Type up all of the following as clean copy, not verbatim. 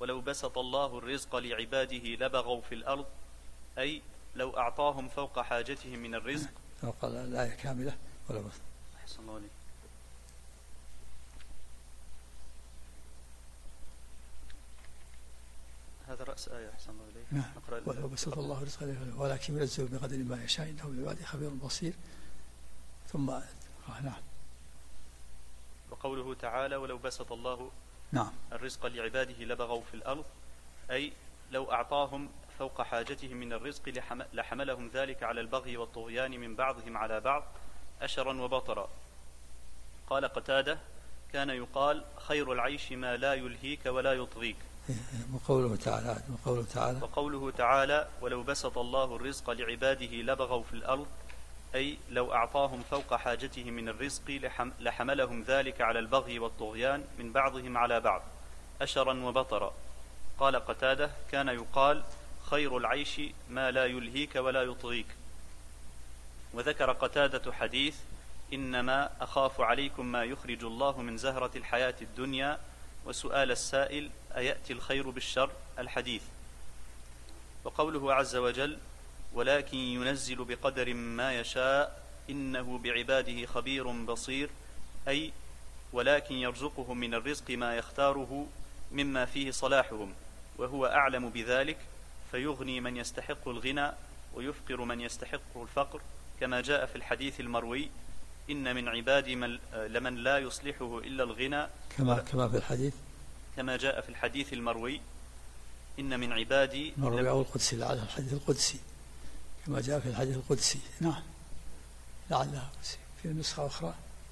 ولو بسط الله الرزق لعباده لبغوا في الأرض، أي لو أعطاهم فوق حاجتهم من الرزق. قال الآية كاملة ولا بس. أحسن الله عليك. هذا رأس آية. أحسن الله عليك. نعم. ولو بسط الله رزقه ولكن ينزل بقدر ما يشاء إنه بعباده خبير بصير. ثم نعم. وقوله تعالى ولو بسط الله نعم الرزق لعباده لبغوا في الأرض، أي لو أعطاهم فوق حاجتهم من الرزق لحملهم ذلك على البغي والطغيان من بعضهم على بعض أشرا وبطرا. قال قتادة كان يقال خير العيش ما لا يلهيك ولا يطغيك. وقوله تعالى ولو بسط الله الرزق لعباده لبغوا في الأرض، أي لو أعطاهم فوق حاجتهم من الرزق لحملهم ذلك على البغي والطغيان من بعضهم على بعض أشرا وبطرا. قال قتادة كان يقال خير العيش ما لا يلهيك ولا يطغيك. وذكر قتادة حديث إنما أخاف عليكم ما يخرج الله من زهرة الحياة الدنيا وسؤال السائل أيأتي الخير بالشر، الحديث. وقوله عز وجل ولكن ينزل بقدر ما يشاء إنه بعباده خبير بصير، أي ولكن يرزقهم من الرزق ما يختاره مما فيه صلاحهم وهو أعلم بذلك، فيغني من يستحق الغنى ويفقر من يستحق الفقر، كما جاء في الحديث المروي إن من عبادي لمن لا يصلحه إلا الغنى، كما جاء في الحديث المروي إن من عبادي المروي أو القدسي، لعله الحديث القدسي كما جاء في الحديث القدسي. نعم لعلها في نسخة أخرى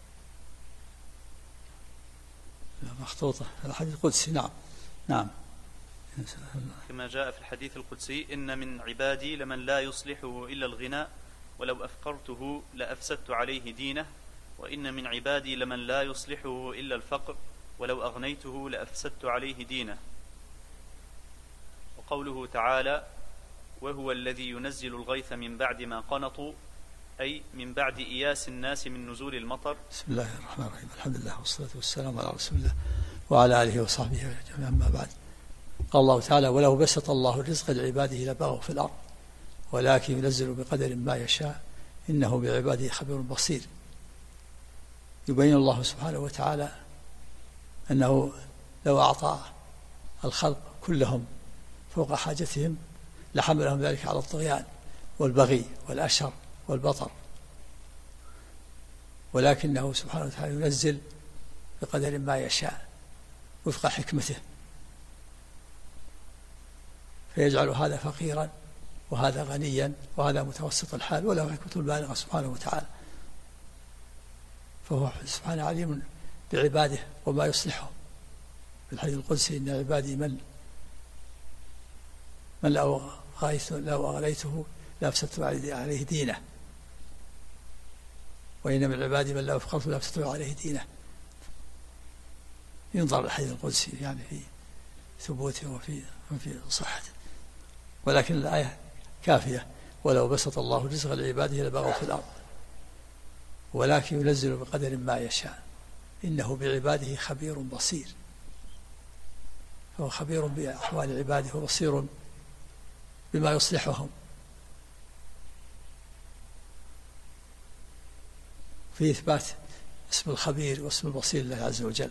مخطوطة الحديث القدسي. نعم نعم كما جاء في الحديث القدسي إن من عبادي لمن لا يصلحه إلا الغنى ولو أفقرته لأفسدت عليه دينه، وإن من عبادي لمن لا يصلحه إلا الفقر ولو أغنيته لأفسدت عليه دينه. وقوله تعالى وهو الذي ينزل الغيث من بعد ما قنطوا، أي من بعد إياس الناس من نزول المطر. بسم الله الرحمن الرحيم، الحمد لله والصلاة والسلام على رسول الله وعلى آله وصحبه أجمعين، أما بعد. قال الله تعالى ولو بسط الله الرزق لعباده لبغوا في الأرض ولكن ينزل بقدر ما يشاء إنه بعباده خبير بصير. يبين الله سبحانه وتعالى أنه لو أعطى الخلق كلهم فوق حاجتهم لحملهم ذلك على الطغيان والبغي والأشر والبطر، ولكنه سبحانه وتعالى ينزل بقدر ما يشاء وفق حكمته، فيجعل هذا فقيرا وهذا غنيا وهذا متوسط الحال، وله حكمة بالغة سبحانه وتعالى. فهو سبحانه عليم بعباده وما يصلحهم. في الحديث القدسي إن عبادي من لو أغنيته لأفسدت عليه دينه، وإن من عبادي من لو أفقرته لأفسدت عليه دينه. ينظر الحديث القدسي يعني في ثبوته وفي صحته، ولكن الآية كافية ولو بسط الله الرزق لعباده لبغوا في الأرض ولكن ينزل بقدر ما يشاء إنه بعباده خبير بصير. فهو خبير بأحوال عباده وبصير بما يصلحهم. في إثبات اسم الخبير واسم البصير لله عز وجل،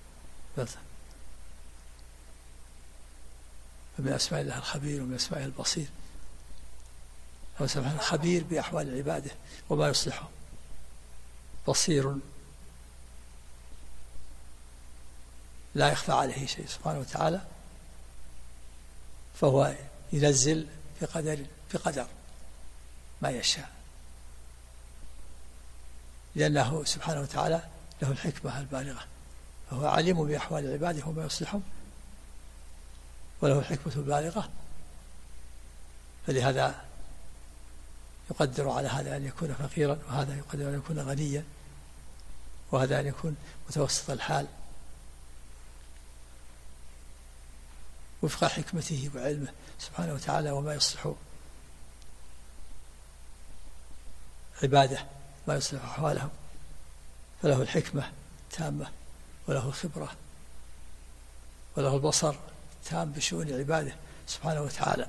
فمن أسماء الله الخبير ومن أسماء البصير. هو سبحانه خبير بأحوال عباده وما يصلحهم، بصير لا يخفى عليه شيء سبحانه وتعالى، فهو ينزل بقدر ما يشاء، لأنه سبحانه وتعالى له الحكمة البالغة، فهو عليم بأحوال عباده وما يصلحهم وله الحكمة البالغة، فلهذا يقدر على هذا أن يكون فقيرا، وهذا يقدر أن يكون غنيا، وهذا أن يكون متوسط الحال وفق حكمته وعلمه سبحانه وتعالى وما يصلح عباده ما يصلح أحوالهم. فله الحكمة التامة وله الخبرة وله البصر تام بشؤون عباده سبحانه وتعالى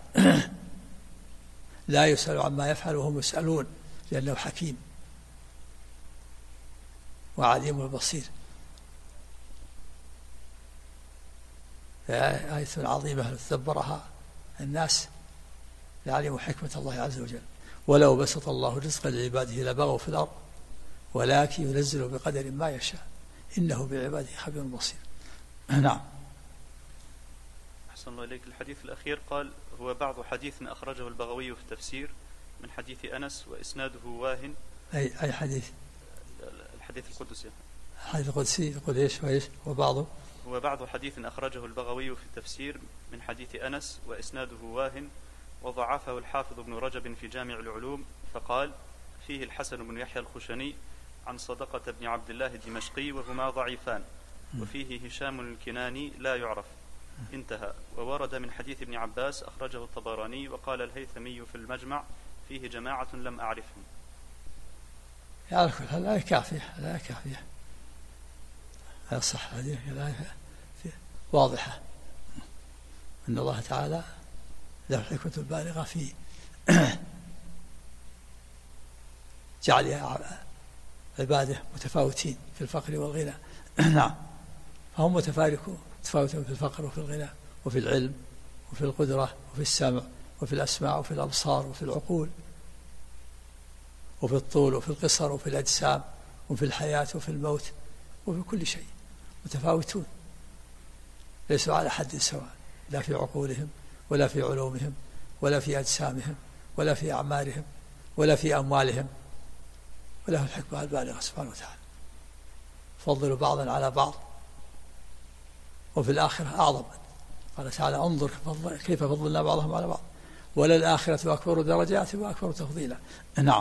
لا يسأل عما يفعل وهم يسألون لأنه حكيم وعليم وبصير. آية عظيمة تدبرها الناس لعلموا حكمة الله عز وجل. ولو بسط الله الرزق لعباده لبغوا في الأرض ولكن ينزل بقدر ما يشاء إنه بعباده خبير بصير. نعم. أحسن الله إليك. الحديث الأخير قال هو بعض حديث أخرجه البغوي في التفسير من حديث أنس وإسناده واهن. أي حديث؟ الحديث القدسي. الحديث القدسي يقول إيش وإيش وبعضه؟ هو بعض حديث أخرجه البغوي في التفسير من حديث أنس وإسناده واهن وضعفه الحافظ ابن رجب في جامع العلوم فقال فيه الحسن بن يحيى الخشني عن صدقة بن عبد الله الدمشقي وهما ضعيفان وفيه هشام الكناني لا يعرف انتهى. وورد من حديث ابن عباس أخرجه الطبراني وقال الهيثمي في المجمع فيه جماعة لم أعرفهم. يعرف لا كافية لا كافية لا صح هذه لا واضحة أن الله تعالى له الحكمة البالغة في جعل عباده متفاوتين في الفقر والغنى. نعم. فهم متفاوتون في الفقر وفي الغنى وفي العلم وفي القدرة وفي السمع وفي الأسماع وفي الأبصار وفي العقول وفي الطول وفي القصر وفي الأجسام وفي الحياة وفي الموت وفي كل شيء متفاوتون ليسوا على حد سواء لا في عقولهم ولا في علومهم ولا في أجسامهم ولا في أعمارهم ولا في أموالهم وله الحكمة البالغة سبحانه وتعالى. فضلوا بعضا على بعض وفي الآخرة أعظم. قال تعالى انظر كيف فضلنا بعضهم على بعض وللآخرة أكبر درجات وأكبر تفضيلا. نعم.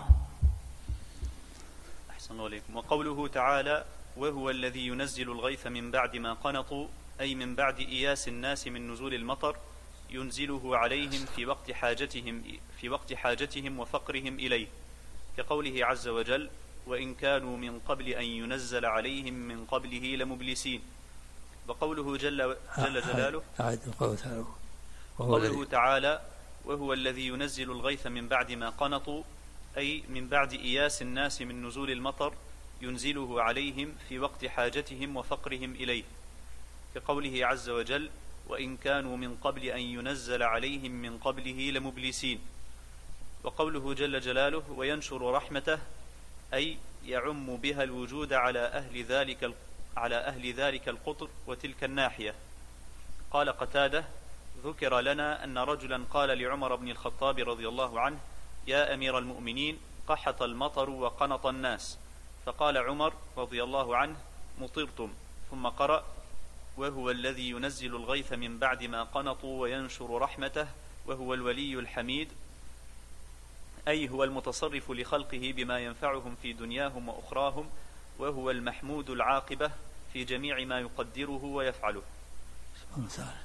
أحسن الله عليكم. وقوله تعالى وهو الذي ينزل الغيث من بعد ما قنطوا أي من بعد إياس الناس من نزول المطر ينزله عليهم في وقت حاجتهم وفقرهم إليه كقوله عز وجل وإن كانوا من قبل أن ينزل عليهم من قبله لمبلسين. وقوله جل جلاله وقوله تعالى وهو الذي ينزل الغيث من بعد ما قنطوا أي من بعد إياس الناس من نزول المطر ينزله عليهم في وقت حاجتهم وفقرهم إليه كقوله عز وجل وإن كانوا من قبل أن ينزل عليهم من قبله لمبلسين. وقوله جل جلاله وينشر رحمته أي يعم بها الوجود على أهل ذلك القطر وتلك الناحية. قال قتادة ذكر لنا أن رجلا قال لعمر بن الخطاب رضي الله عنه يا أمير المؤمنين قحط المطر وقنط الناس فقال عمر رضي الله عنه مطرتم ثم قرأ وهو الذي ينزل الغيث من بعد ما قنطوا وينشر رحمته وهو الولي الحميد أي هو المتصرف لخلقه بما ينفعهم في دنياهم وأخراهم وهو المحمود العاقبة في جميع ما يقدره ويفعله. سبحانه وتعالى.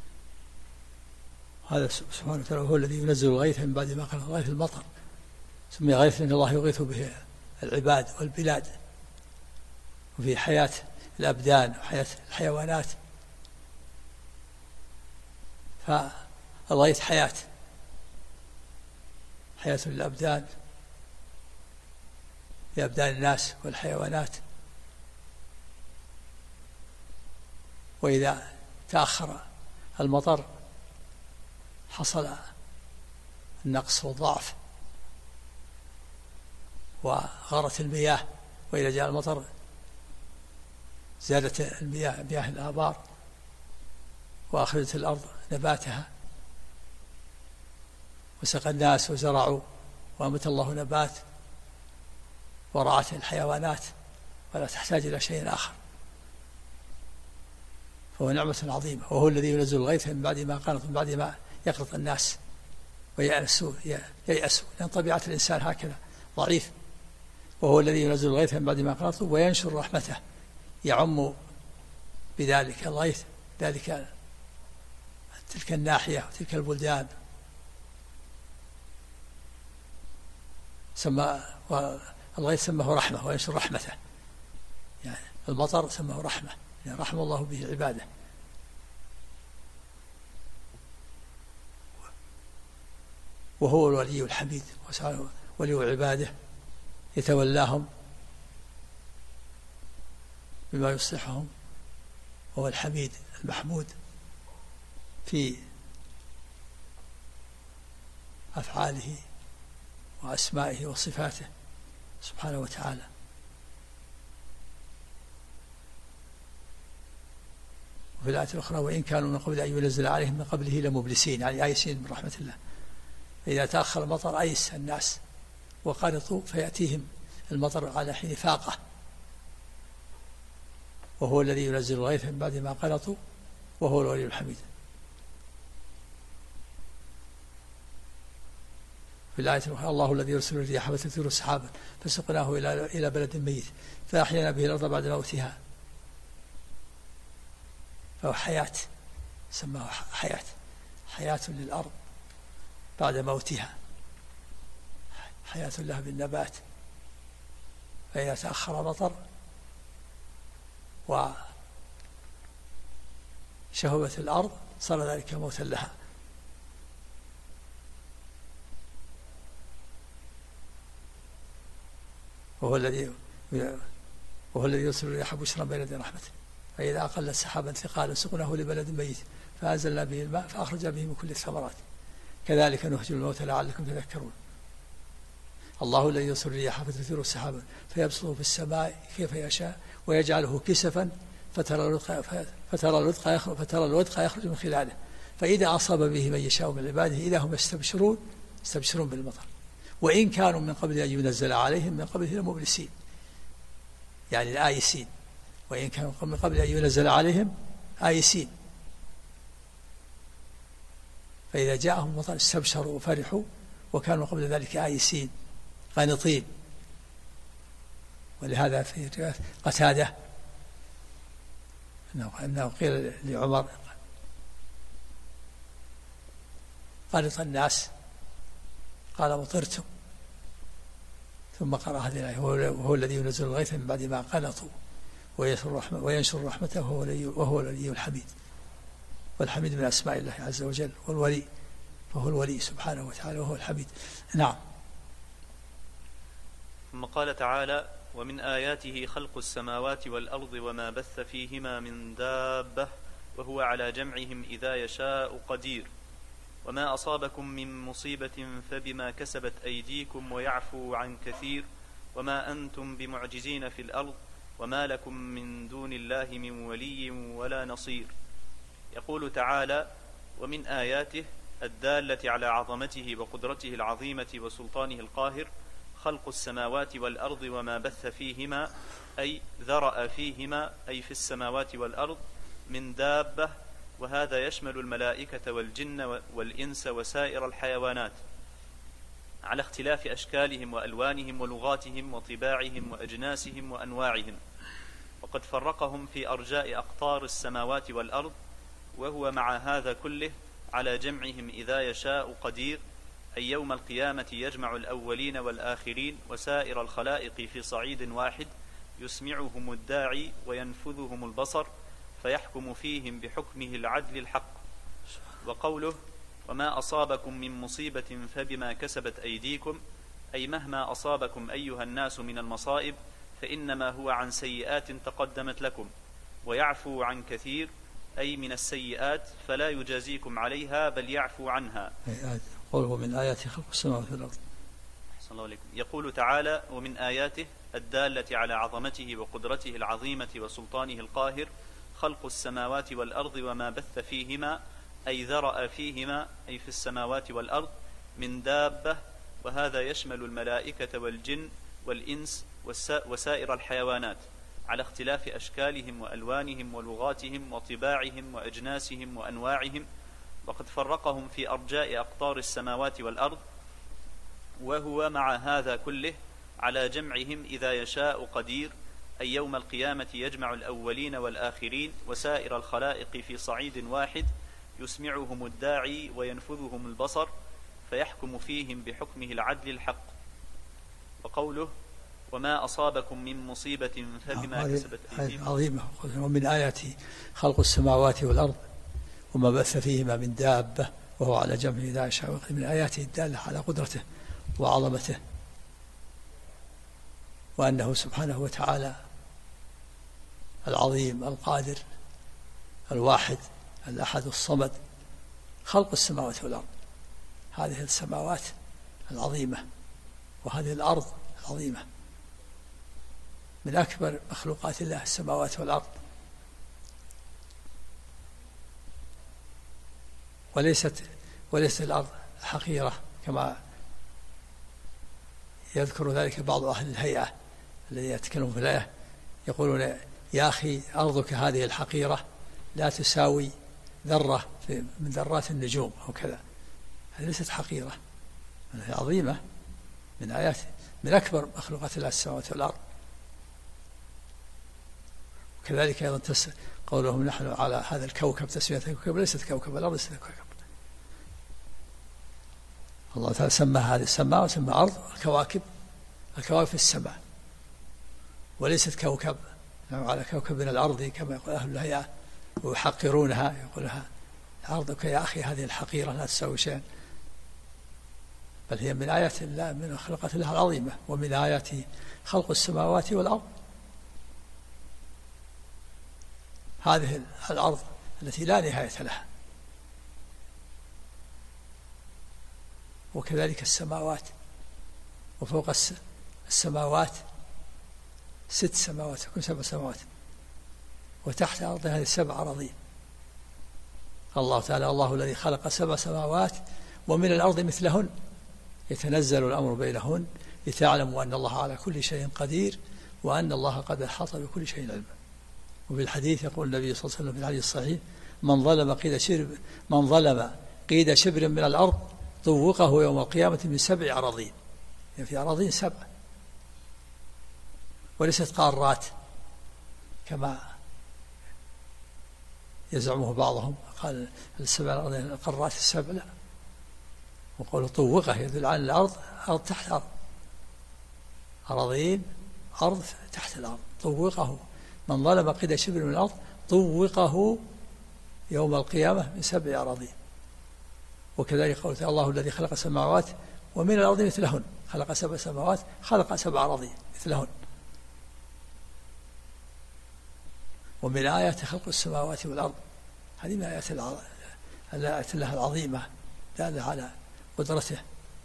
هذا سبحانه وتعالى هو الذي ينزل الغيث من بعد ما قنط. غيث المطر سمي غيث لأن الله يغيث به العباد والبلاد وفي حياة الأبدان وحياة الحيوانات. فالغيث حياة للأبدان لأبدان الناس والحيوانات. وإذا تأخر المطر حصل النقص والضعف وغارت المياه. وإذا جاء المطر زادت المياه مياه الآبار وأخرجت الأرض نباتها وسقى الناس وزرعوا وأنبت الله نبات ورعت الحيوانات ولا تحتاج إلى شيء آخر. فهو نعمة عظيمة. وهو الذي ينزل الغيث من بعد ما قنط من بعد ما يقنط الناس وييأسوا لأن طبيعة الإنسان هكذا ضعيف. وهو الذي ينزل الغيث من بعد ما قنطوا وينشر رحمته يعم بذلك الغيث تلك الناحية وتلك البلدان. الغيث سماه رحمة وينشر رحمته يعني المطر سماه رحمة يعني رحم الله به عباده. وهو الولي الحميد، ولي عباده يتولاهم بما يصلحهم، وهو الحميد المحمود في أفعاله وأسمائه وصفاته سبحانه وتعالى. وفي الآية الأخرى وإن كانوا من قبل أن ينزل عليهم من قبله لمبلسين، يعني آيسين من رحمة الله. فإذا تأخر المطر أيس الناس وقنطوا فيأتيهم المطر على حين فاقة، وهو الذي ينزل الغيث من بعد ما قنطوا وهو الولي الحميد. في الآية الأخرى الله الذي يرسل الرياح فتثير سحابا فسقناه إلى بلد ميت فأحيانا به الأرض بعد موتها، فهو حياة، سماه حياة للأرض بعد موتها، حياة لها بالنبات. فإذا تأخر مطر وشهبت الأرض صار ذلك موتا لها. وهو الذي يرسل الرياح بشرا بين يدي رحمته فإذا أقلت سحابا ثقالا سقناه لبلد ميت فأنزلنا به الماء فأخرج به من كل الثمرات كذلك نخرج الموتى لعلكم تذكرون. الله الذي يرسل الرياح فتثير سحابا فيبسطه في السماء كيف يشاء ويجعله كسفا فترى الودق يخرج من خلاله فإذا أصاب به من يشاء من عباده إذا هم يستبشرون بالمطر وإن كانوا من قبل أن ينزل عليهم من قبله لمبلسين، يعني الآيسين، وإن كانوا من قبل أن ينزل عليهم آيسين. فإذا جاءهم المطر استبشروا وفرحوا وكانوا قبل ذلك آيسين قانطين. ولهذا في رواية قتادة أنه قيل لعمر قانط الناس قال مطرتم، ثم قرأ هذه الآية وهو الذي ينزل الغيث من بعد ما قنطوا وينشر رحمته وهو الولي الحميد. والحميد من أسماء الله عز وجل، والولي فهو الولي سبحانه وتعالى وهو الحميد. نعم. ثم قال تعالى ومن آياته خلق السماوات والأرض وما بث فيهما من دابة وهو على جمعهم إذا يشاء قدير وما أصابكم من مصيبة فبما كسبت أيديكم ويعفو عن كثير وما أنتم بمعجزين في الأرض وما لكم من دون الله من ولي ولا نصير. يقول تعالى ومن آياته الدالة على عظمته وقدرته العظيمة وسلطانه القاهر خلق السماوات والأرض وما بث فيهما أي ذرأ فيهما أي في السماوات والأرض من دابة، وهذا يشمل الملائكة والجن والإنس وسائر الحيوانات على اختلاف أشكالهم وألوانهم ولغاتهم وطباعهم وأجناسهم وأنواعهم، وقد فرقهم في أرجاء أقطار السماوات والأرض، وهو مع هذا كله على جمعهم إذا يشاء قدير، أي يوم القيامة يجمع الأولين والآخرين وسائر الخلائق في صعيد واحد يسمعهم الداعي وينفذهم البصر فيحكم فيهم بحكمه العدل الحق. وقوله وما أصابكم من مصيبة فبما كسبت أيديكم أي مهما أصابكم أيها الناس من المصائب فإنما هو عن سيئات تقدمت لكم، ويعفو عن كثير أي من السيئات فلا يجازيكم عليها بل يعفو عنها. قوله من آياته خلق السماوات والأرض. أحسن الله عليكم. يقول تعالى ومن آياته الدالة على عظمته وقدرته العظيمة وسلطانه القاهر خلق السماوات والأرض وما بث فيهما أي ذرأ فيهما أي في السماوات والأرض من دابة، وهذا يشمل الملائكة والجن والإنس وسائر الحيوانات على اختلاف أشكالهم وألوانهم ولغاتهم وطباعهم وأجناسهم وأنواعهم، وقد فرقهم في أرجاء أقطار السماوات والأرض، وهو مع هذا كله على جمعهم إذا يشاء قدير، أي يوم القيامة يجمع الأولين والآخرين وسائر الخلائق في صعيد واحد يسمعهم الداعي وينفذهم البصر فيحكم فيهم بحكمه العدل الحق. وقوله وما أصابكم من مصيبة فبما كسبت أيديكم عظيمة. ومن آياته خلق السماوات والأرض وما بث فيهما من دابة وهو على جمعه إذا يشاء من آياته الدالة على قدرته وعظمته، وأنه سبحانه وتعالى العظيم القادر الواحد الأحد الصمد. خلق السماوات والأرض، هذه السماوات العظيمة وهذه الأرض العظيمة، من أكبر مخلوقات الله السماوات والأرض. وليست الأرض حقيرة كما يذكر ذلك بعض أهل الهيئة الذين يتكلمون في الآية، يقولون يا أخي أرضك هذه الحقيرة لا تساوي ذرة من ذرات النجوم أو كذا. هذه ليست حقيرة، هي عظيمة من آيات من أكبر مخلوقات الله السماوات والأرض. وكذلك أيضا قولهم نحن على هذا الكوكب، تسمية الكوكب ليست كوكب، الأرض ليست كوكب. الله تعالى سمى هذه السماء وسمى أرض الكواكب في السماء، وليست كوكب. على كوكب من الأرض كما يقول أهل الهيئة ويحقرونها، يقولها أرضك يا أخي هذه الحقيرة لا تساوي شيئا، بل هي من آيات الله من مخلوقات الله العظيمة، ومن آياته خلق السماوات والأرض. هذه الأرض التي لا نهاية لها، وكذلك السماوات، وفوق السماوات 6 سماوات، تكون 7 سماوات، وتحت الأرض هذه 7 أراضين. الله تعالى الله الذي خلق 7 سماوات ومن الأرض مثلهن يتنزل الأمر بينهن لتعلموا أن الله على كل شيء قدير وأن الله قد أحاط بكل شيء علما. وبالحديث يقول النبي صلى الله عليه وسلم في الحديث الصحيح من ظلم قيد شبر من الأرض طوقه يوم القيامة من 7 أراضين. يعني في أراضين 7، وليست قارات كما يزعمه بعضهم، قال 7 أراضين القارات 7، لا. وقوله طوقه يدل على الأرض أرض تحت أرض، أراضين أرض تحت الأرض. طوقه من ظلم قيد شبر من الأرض طوقه يوم القيامة من 7 أراضين. وكذلك قول الله الذي خلق السماوات ومن الأرض مثلهن، خلق 7 سماوات خلق 7 أراضين مثلهن. ومن آيات خلق السماوات والأرض، هذه من آيات الله العظيمة دالة على قدرته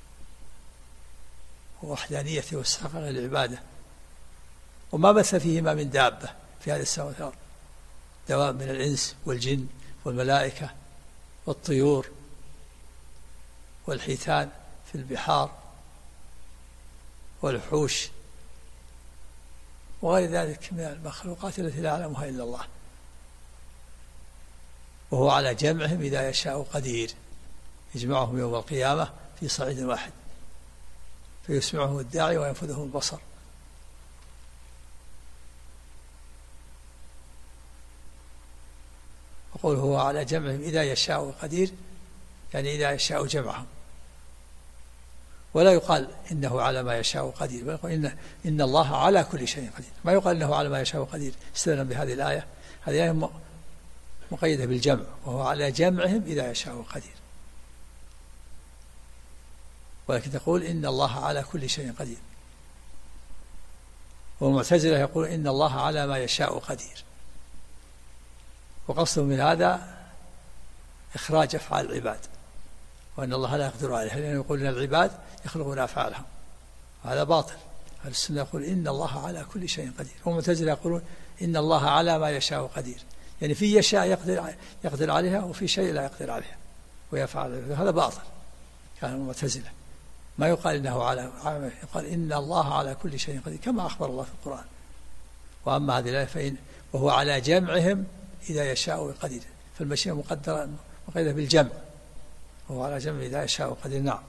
ووحدانيته واستحقاق العبادة. وما بث فيهما من دابة في هذه السماوات والأرض، دواب من الإنس والجن والملائكة والطيور والحيتان في البحار والوحوش وغير ذلك من المخلوقات التي لا يعلمها إلا الله. وهو على جمعهم إذا يشاء قدير، يجمعهم يوم القيامة في صعيد واحد فيسمعهم الداعي وينفذهم البصر. يقول هو على جمعهم إذا يشاء قدير، يعني إذا يشاء جمعهم. ولا يقال إنه على ما يشاء قدير، بل يقول إن الله على كل شيء قدير. ما يقال إنه على ما يشاء قدير استدلا بهذه الآية، هذه آية مقيدة بالجمع، وهو على جمعهم إذا يشاء قدير. ولكن تقول إن الله على كل شيء قدير. والمعتزلة يقول إن الله على ما يشاء قدير، وقصده من هذا إخراج أفعال العباد، وأن الله لا يقدر عليه، لأنه يقول إن العباد يخلقون أفعالهم، وهذا باطل. أهل السنة يقول إن الله على كل شيء قدير، والمعتزلة يقولون إن الله على ما يشاء قدير، يعني في يشاء يقدر عليها، وفي شيء لا يقدر عليها ويفعل، هذا باطل. كان المعتزلة ما يقال إنه على، يقال إن الله على كل شيء قدير كما أخبر الله في القرآن. وأما هذه الآية فإن وهو على جمعهم إذا يشاء قدير، فالمشيئة مقيدة بالجمع، وهو على جمع إذا يشاء قدير. نعم.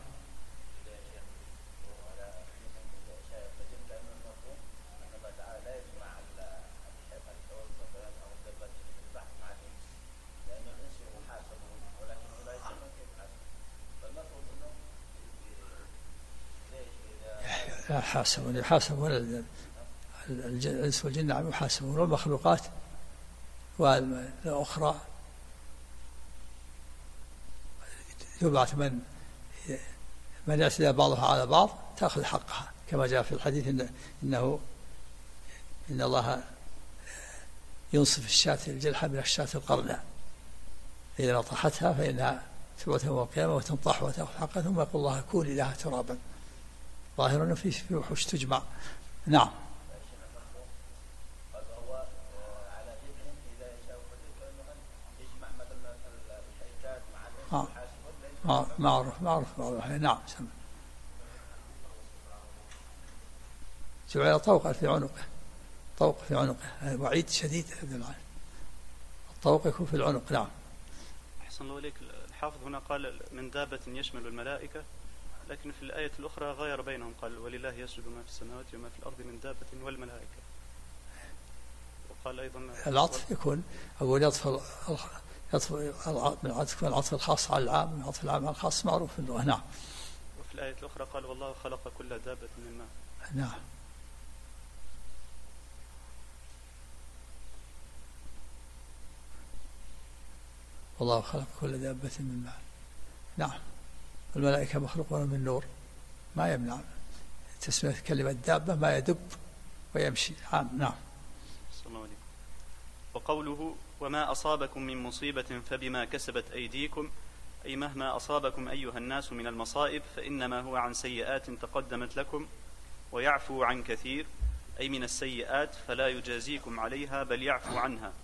يحاسبون الإنس والجن، نعم يحاسبون، والمخلوقات والأخرى يبعث من يعتدى بعضها على بعض تأخذ حقها، كما جاء في الحديث إن الله ينصف الشاة الجلحة من الشاة القرناء، إذا نطحتها فإنها تبعث يوم القيامة وتنطح وتأخذ حقها، ثم يقول الله كوني لها ترابا. ظاهر في وحوش تجمع. نعم. معروف. نعم. جعل طوقا في عنقه، طوق في عنقه، وعيد شديد. الطوق يكون في العنق. نعم. أحسن الله إليك. الحافظ هنا قال من دابة يشمل الملائكة، لكن في الآية الأخرى غير بينهم، قال ولله يسجد ما في السماوات وما في الأرض من دابة والملائكة. وقال أيضا العطف يكون أقول يطفى من العطف الخاص على العام، من العطف العام على الخاص معروف في اللغة. نعم. وفي الآية الأخرى قال والله خلق كل دابة من ماء. نعم. والله خلق كل دابة من ماء. نعم. والملائكة مخلوقون من نور، ما يمنع تسمية كلمة دابة ما يدب ويمشي. نعم. وقوله وما أصابكم من مصيبة فبما كسبت أيديكم، أي مهما أصابكم أيها الناس من المصائب فإنما هو عن سيئات تقدمت لكم ويعفو عن كثير، أي من السيئات فلا يجازيكم عليها بل يعفو عنها.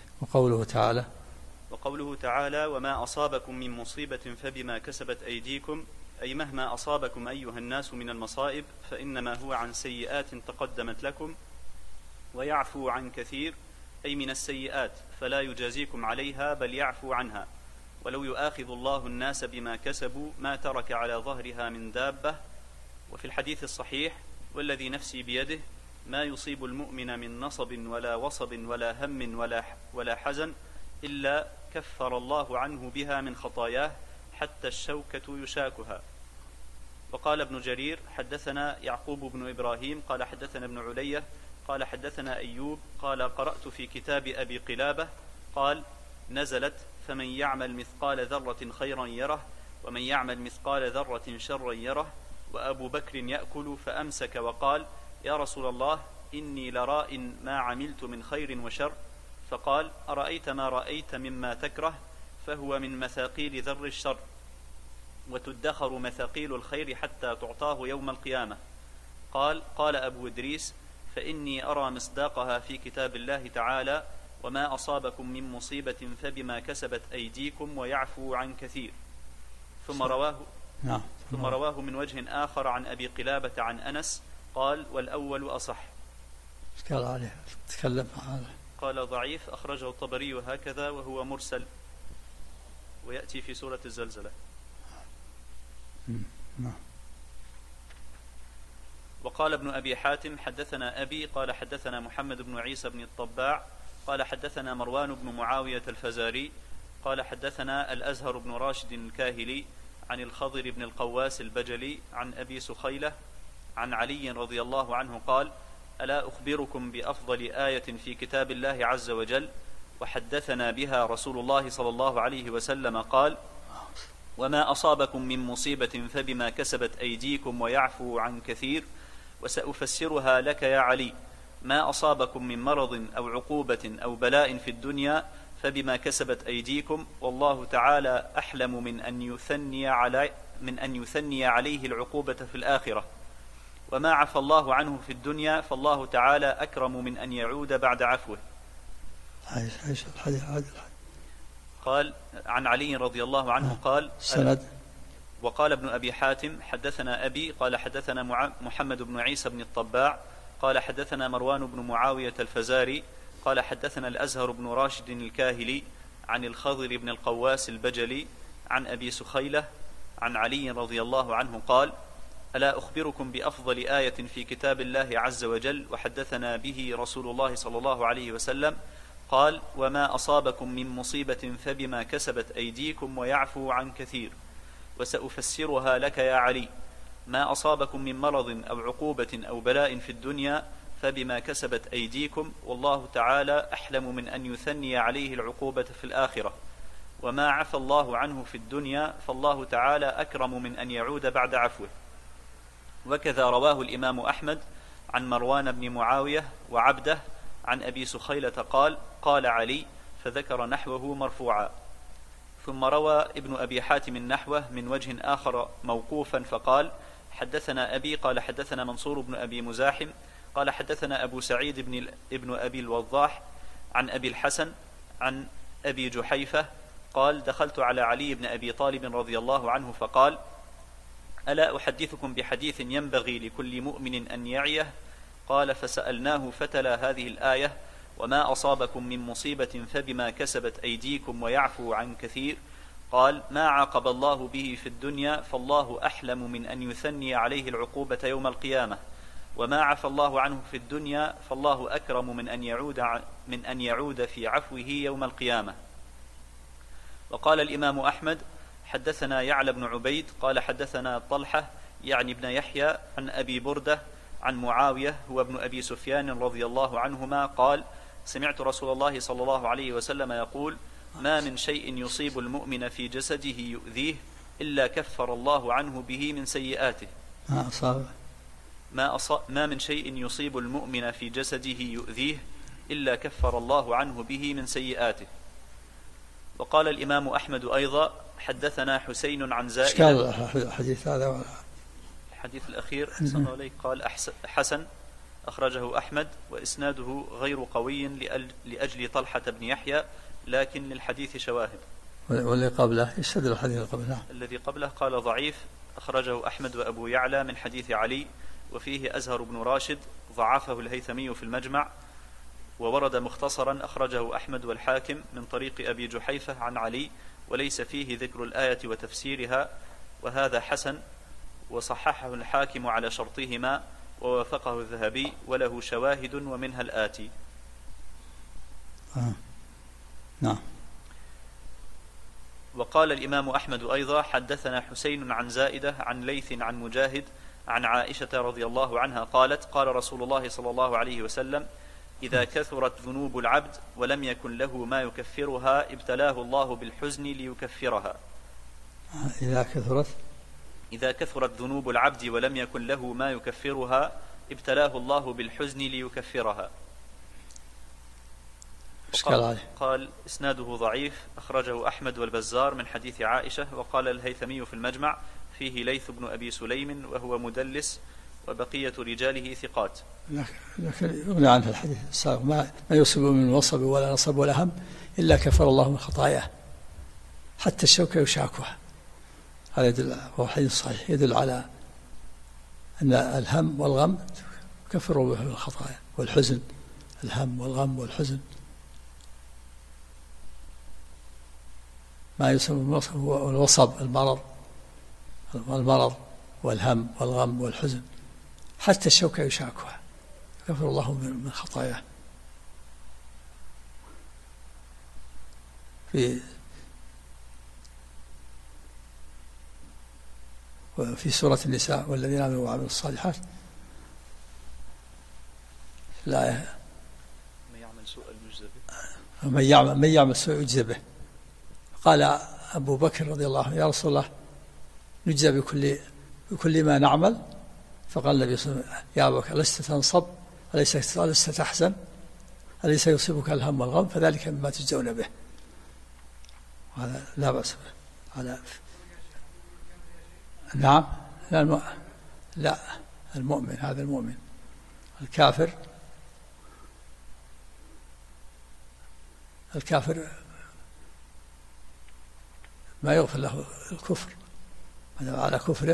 وقوله تعالى وما أصابكم من مصيبة فبما كسبت أيديكم، أي مهما أصابكم أيها الناس من المصائب فإنما هو عن سيئات تقدمت لكم ويعفو عن كثير، أي من السيئات فلا يجازيكم عليها بل يعفو عنها. ولو يؤاخذ الله الناس بما كسبوا ما ترك على ظهرها من دابة. وفي الحديث الصحيح والذي نفسي بيده ما يصيب المؤمن من نصب ولا وصب ولا هم ولا حزن إلا كفر الله عنه بها من خطاياه حتى الشوكة يشاكها. وقال ابن جرير حدثنا يعقوب بن إبراهيم قال حدثنا ابن علية قال حدثنا أيوب قال قرأت في كتاب أبي قلابة قال نزلت فمن يعمل مثقال ذرة خيرا يره ومن يعمل مثقال ذرة شرا يره. وأبو بكر يأكل فأمسك وقال يا رسول الله إني لراء ما عملت من خير وشر. فقال أرأيت ما رأيت مما تكره فهو من مثاقيل ذر الشر، وتدخر مثاقيل الخير حتى تعطاه يوم القيامة. قال أبو إدريس فإني أرى مصداقها في كتاب الله تعالى وما أصابكم من مصيبة فبما كسبت أيديكم ويعفو عن كثير. ثم رواه من وجه آخر عن أبي قلابة عن أنس قال والأول أصح. قال ضعيف أخرجه الطبري هكذا وهو مرسل ويأتي في سورة الزلزلة. وقال ابن أبي حاتم حدثنا أبي قال حدثنا محمد بن عيسى بن الطباع قال حدثنا مروان بن معاوية الفزاري قال حدثنا الأزهر بن راشد الكاهلي عن الخضر بن القواس البجلي عن أبي سخيلة عن علي رضي الله عنه قال ألا أخبركم بأفضل آية في كتاب الله عز وجل وحدثنا بها رسول الله صلى الله عليه وسلم قال وما أصابكم من مصيبة فبما كسبت أيديكم ويعفو عن كثير وسأفسرها لك يا علي ما أصابكم من مرض أو عقوبة أو بلاء في الدنيا فبما كسبت أيديكم والله تعالى أحلم من أن يثني عليه العقوبة في الآخرة وما عفى الله عنه في الدنيا فالله تعالى أكرم من أن يعود بعد عفوه. قال عن علي رضي الله عنه قال سند. وقال ابن أبي حاتم حدثنا أبي قال حدثنا محمد بن عيسى بن الطباع قال حدثنا مروان بن معاوية الفزاري قال حدثنا الأزهر بن راشد الكاهلي عن الخضر بن القواس البجلي عن أبي سخيلة عن علي رضي الله عنه قال ألا أخبركم بأفضل آية في كتاب الله عز وجل وحدثنا به رسول الله صلى الله عليه وسلم قال وما أصابكم من مصيبة فبما كسبت أيديكم ويعفو عن كثير وسأفسرها لك يا علي ما أصابكم من مرض أو عقوبة أو بلاء في الدنيا فبما كسبت أيديكم والله تعالى أحلم من أن يثني عليه العقوبة في الآخرة وما عفى الله عنه في الدنيا فالله تعالى أكرم من أن يعود بعد عفوه. وكذا رواه الإمام أحمد عن مروان بن معاوية وعبده عن أبي سخيلة قال: قال علي، فذكر نحوه مرفوعا. ثم روى ابن أبي حاتم نحوه من وجه آخر موقوفا فقال: حدثنا أبي قال حدثنا منصور بن أبي مزاحم قال حدثنا أبو سعيد ابن أبي الوضاح عن أبي الحسن عن أبي جحيفة قال: دخلت على علي بن أبي طالب رضي الله عنه فقال: ألا أحدثكم بحديث ينبغي لكل مؤمن أن يعيه؟ قال: فسألناه فتلا هذه الآية: وما أصابكم من مصيبة فبما كسبت أيديكم ويعفو عن كثير. قال: ما عاقب الله به في الدنيا فالله أحلم من أن يثني عليه العقوبة يوم القيامة، وما عفى الله عنه في الدنيا فالله أكرم من أن يعود في عفوه يوم القيامة. وقال الإمام أحمد: حدثنا يعلى بن عبيد قال حدثنا طلحة يعني ابن يحيى عن أبي بردة عن معاوية هو ابن أبي سفيان رضي الله عنهما قال: سمعت رسول الله صلى الله عليه وسلم يقول: ما من شيء يصيب المؤمن في جسده يؤذيه إلا كفر الله عنه به من سيئاته. ما من شيء يصيب المؤمن في جسده يؤذيه إلا كفر الله عنه به من سيئاته. وقال الإمام أحمد أيضا: حدثنا حسين عن زائدة. الحديث هذا الحديث الأخير عليه قال حسن أخرجه أحمد وإسناده غير قوي لأجل طلحة بن يحيى، لكن للحديث شواهد. والذي قبله يستدل الحديث قبله. الذي قبله قال ضعيف أخرجه أحمد وأبو يعلى من حديث علي، وفيه أزهر بن راشد ضعفه الهيثمي في المجمع، وورد مختصرا أخرجه أحمد والحاكم من طريق أبي جحيفة عن علي، وليس فيه ذكر الآية وتفسيرها، وهذا حسن، وصححه الحاكم على شرطهما ووافقه الذهبي، وله شواهد ومنها الآتي. نعم. وقال الإمام أحمد أيضا: حدثنا حسين عن زائدة عن ليث عن مجاهد عن عائشة رضي الله عنها قالت: قال رسول الله صلى الله عليه وسلم: إذا كثرت ذنوب العبد ولم يكن له ما يكفرها ابتلاه الله بالحزن ليكفرها. إذا كثرت ذنوب العبد ولم يكن له ما يكفرها ابتلاه الله بالحزن ليكفرها. قال إسناده ضعيف أخرجه أحمد والبزار من حديث عائشة. وقال الهيثمي في المجمع: فيه ليث بن أبي سليم وهو مدلس، وبقية رجاله ثقات. لكن يغني عنه الحديث السابق: ما يصيب من وصب ولا نصب ولا هم إلا كفر الله من خطاياه، حتى الشوكة يشاكها. هذا يدل، هو حديث صحيح يدل على أن الهم والغم كفروا به الخطايا، والحزن، الهم والغم والحزن. ما يسمى الوصب المرض والهم والغم والحزن، حتى الشوكة يشاكها، كفر الله من خطاياه. في سورة النساء: والذين آمنوا وعملوا الصالحات، لا من يعمل سوء يجزى به. قال أبو بكر رضي الله عنه: يا رسول الله، نجزى بكل ما نعمل؟ فقال النبي صلى الله عليه وسلم: يا أبو بكر، لست تنصب؟ ألست تحزن؟ أليس يصيبك الهم والغم؟ فذلك مما تجزون به. هذا لا بأس به. هذا نعم. لا المؤمن، هذا المؤمن. الكافر ما يغفر له الكفر على كفره،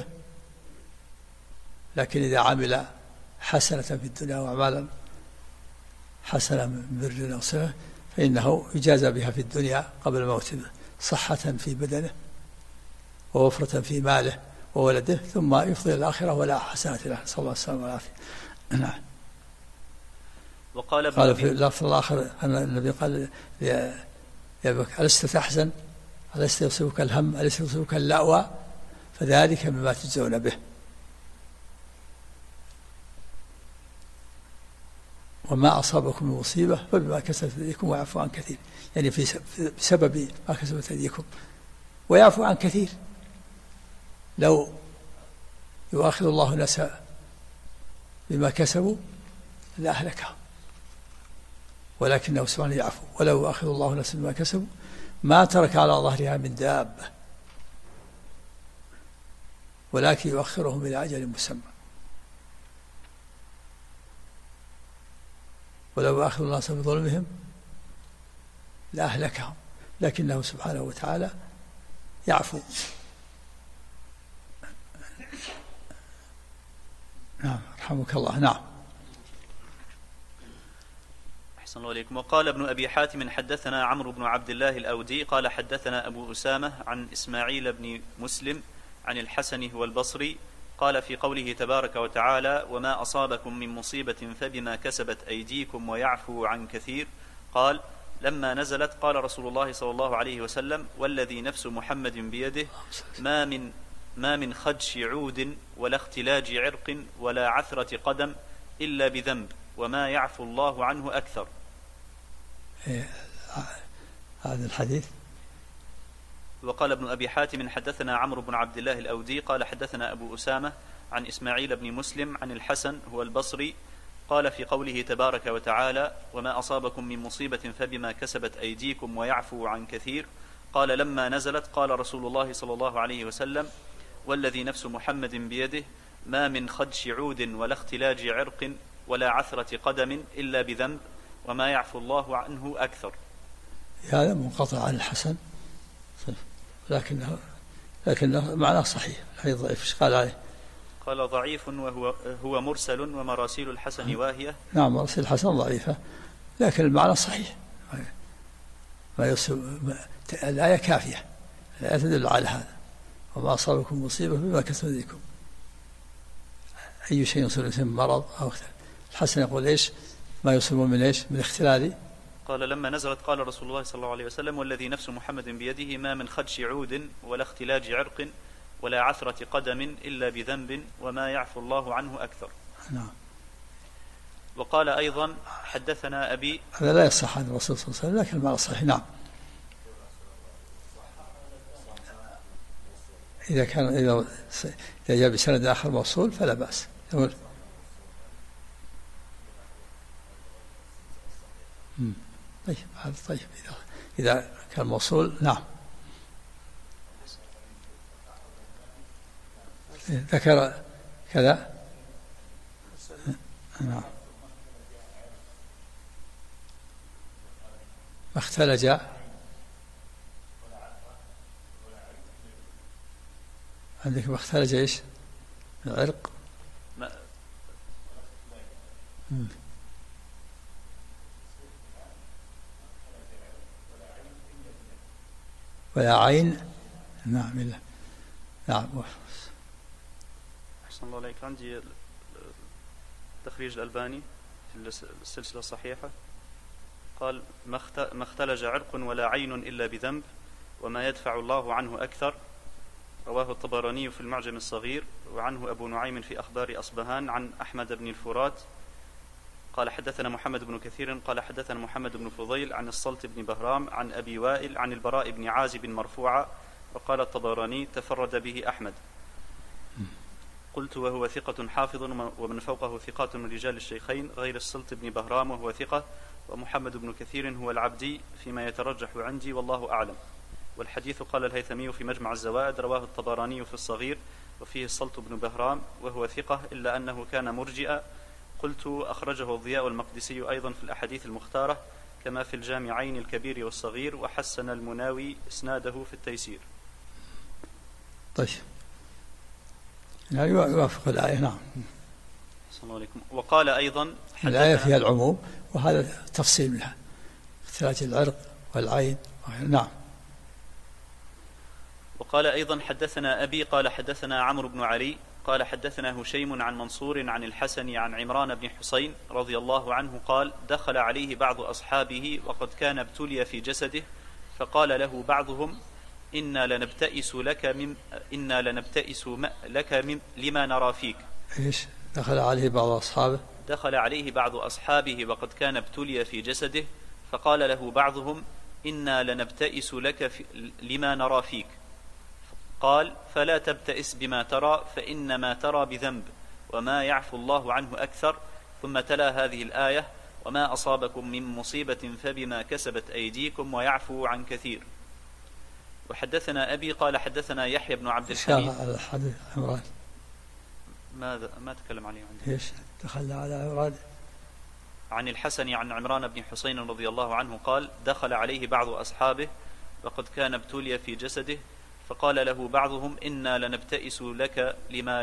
لكن إذا عمل حسنة في الدنيا وأعمالا حسنة من بر أو صلة فإنه يجازى بها في الدنيا قبل موته، صحة في بدنه ووفرة في ماله وولده، ثم يفضل الآخرة ولا حسنة له، صلى الله عليه وسلم والعافية. نعم. قال في اللفظ الآخر أن النبي قال: يا بكر، ألست تحزن؟ ألست يصيبك الهم؟ ألست يصيبك اللأوى؟ فذلك مما تجزون به. وما أصابكم من مصيبة فبما كسبت أيديكم ويعفو عن كثير، يعني بسبب ما كسبت أيديكم ويعفو عن كثير. لو يؤاخذ الله الناس بما كسبوا لأهلكهم، ولكنه سبحانه يعفو. ولو يؤاخذ الله الناس بما كسبوا ما ترك على ظهرها من دابة، ولكن يؤخرهم إلى أجل مسمى. ولو يؤاخذ الناس بظلمهم لأهلكهم، لكنه سبحانه وتعالى يعفو. نعم رحمك الله. نعم. أحسن الله إليكم. وقال ابن أبي حاتم حدثنا عمرو بن عبد الله الأودي قال حدثنا أبو أسامة عن إسماعيل بن مسلم عن الحسن هو البصري قال في قوله تبارك وتعالى وما أصابكم من مصيبة فبما كسبت أيديكم ويعفو عن كثير، قال لما نزلت قال رسول الله صلى الله عليه وسلم والذي نفس محمد بيده ما من خدش عود ولا اختلاج عرق ولا عثرة قدم إلا بذنب وما يعفو الله عنه أكثر. هذا الحديث. وقال ابن أبي حاتم حدثنا عمرو بن عبد الله الأودي قال حدثنا أبو أسامة عن إسماعيل بن مسلم عن الحسن هو البصري قال في قوله تبارك وتعالى وما أصابكم من مصيبة فبما كسبت أيديكم ويعفو عن كثير، قال لما نزلت قال رسول الله صلى الله عليه وسلم والذي نفس محمد بيده ما من خدش عود ولا اختلاج عرق ولا عثرة قدم إلا بذنب وما يعفو الله عنه أكثر. هذا منقطع عن الحسن لكنه معناه صحيح. هي ضعيف. ايش قال عليه؟ قال ضعيف وهو مرسل ومراسيل الحسن واهية. نعم مراسيل الحسن ضعيفة لكن المعنى صحيح. الآية كافية، الآية تدل على هذا وما أصابكم مصيبة بما كسبت أيديكم. أي شيء يصيب الإنسان مرض أو اختلاف. الحسن يقول إيش ما يصيبون من إيش من اختلال. قال لما نزلت قال رسول الله صلى الله عليه وسلم والذي نفس محمد بيده ما من خدش عود ولا اختلاج عرق ولا عثرة قدم إلا بذنب وما يعفو الله عنه أكثر. نعم. وقال أيضا حدثنا أبي. هذا لا يصح عن الرسول صلى الله عليه وسلم لكن المعنى صحيح. نعم. إذا جاء بسند آخر موصول فلا بأس. طيب هذا طيب إذا كان موصول. نعم. ذكر كذا. نعم. ما اختلج عندك ما اختلج ايش العرق ولا عين. نعم إلا. نعم. أحسن الله عليك. عندي تخريج الألباني في السلسلة الصحيحة قال ما اختلج عرق ولا عين إلا بذنب وما يدفع الله عنه أكثر، رواه الطبراني في المعجم الصغير وعنه أبو نعيم في أخبار أصبهان عن أحمد بن الفرات قال حدثنا محمد بن كثير قال حدثنا محمد بن فضيل عن الصلت بن بهرام عن أبي وائل عن البراء بن عازب مرفوعا، وقال الطبراني تفرد به أحمد. قلت وهو ثقة حافظ ومن فوقه ثقات من رجال الشيخين غير الصلت بن بهرام وهو ثقة، ومحمد بن كثير هو العبدي فيما يترجح عندي والله أعلم. والحديث قال الهيثمي في مجمع الزوائد رواه الطبراني في الصغير وفيه الصلت بن بهرام وهو ثقة إلا أنه كان مرجئا. قلت أخرجه الضياء المقدسي أيضا في الأحاديث المختارة كما في الجامعين الكبير والصغير، وحسن المناوي إسناده في التيسير. طيب يعني يوافق الآية. نعم. السلام عليكم. وقال أيضا الآية فيها العموم وهذا تفصيل منها اختلاج العرق والعين. نعم. وقال أيضا حدثنا أبي قال حدثنا عمرو بن علي قال حدثنا هشيم عن منصور عن الحسن عن عمران بن حسين رضي الله عنه قال دخل عليه بعض أصحابه وقد كان ابتلي في جسده فقال له بعضهم إنا لنبتئس لك لما نرى فيك. إيش دخل عليه بعض أصحابه دخل عليه بعض أصحابه وقد كان ابتلي في جسده، فقال له بعضهم: إنا لنبتئس لك لما نرى فيك. قال: فلا تبتئس بما ترى، فإن ما ترى بذنب، وما يعفو الله عنه أكثر. ثم تلا هذه الآية: وما أصابكم من مصيبة فبما كسبت أيديكم ويعفو عن كثير. وحدثنا أبي قال حدثنا يحيى بن عبد الحميد. على حديث عمران ما تكلم عليه عندي. ايش دخلنا على عمران؟ عن الحسن عن عمران بن حسين رضي الله عنه قال: دخل عليه بعض أصحابه وقد كان ابتلي في جسده، فقال له بعضهم: إنا لنبتئس لك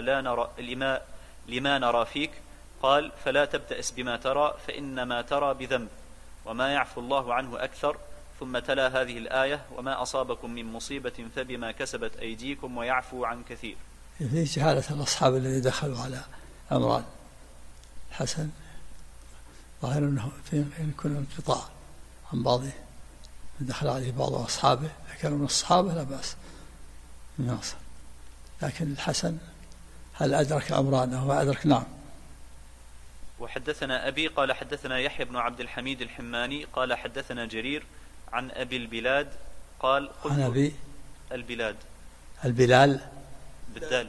لما نرى فيك. قال: فلا تبتئس بما ترى، فإن ما ترى بذنب، وما يعفو الله عنه أكثر. ثم تلا هذه الآية: وما أصابكم من مصيبة فبما كسبت أيديكم ويعفو عن كثير. في جهالة الأصحاب الذين دخلوا على عمران حسن، ظاهر أنه يكون انقطاع عن بعضه، دخل عليه بعض أصحابه كانوا من الصحابة لا بأس ينصر. لكن الحسن هل أدرك عمران أو ما أدرك؟ نعم. وحدثنا أبي قال حدثنا يحيى بن عبد الحميد الحماني قال حدثنا جرير عن أبي البلاد قال: قلت عن أبي البلاد البلال بالدال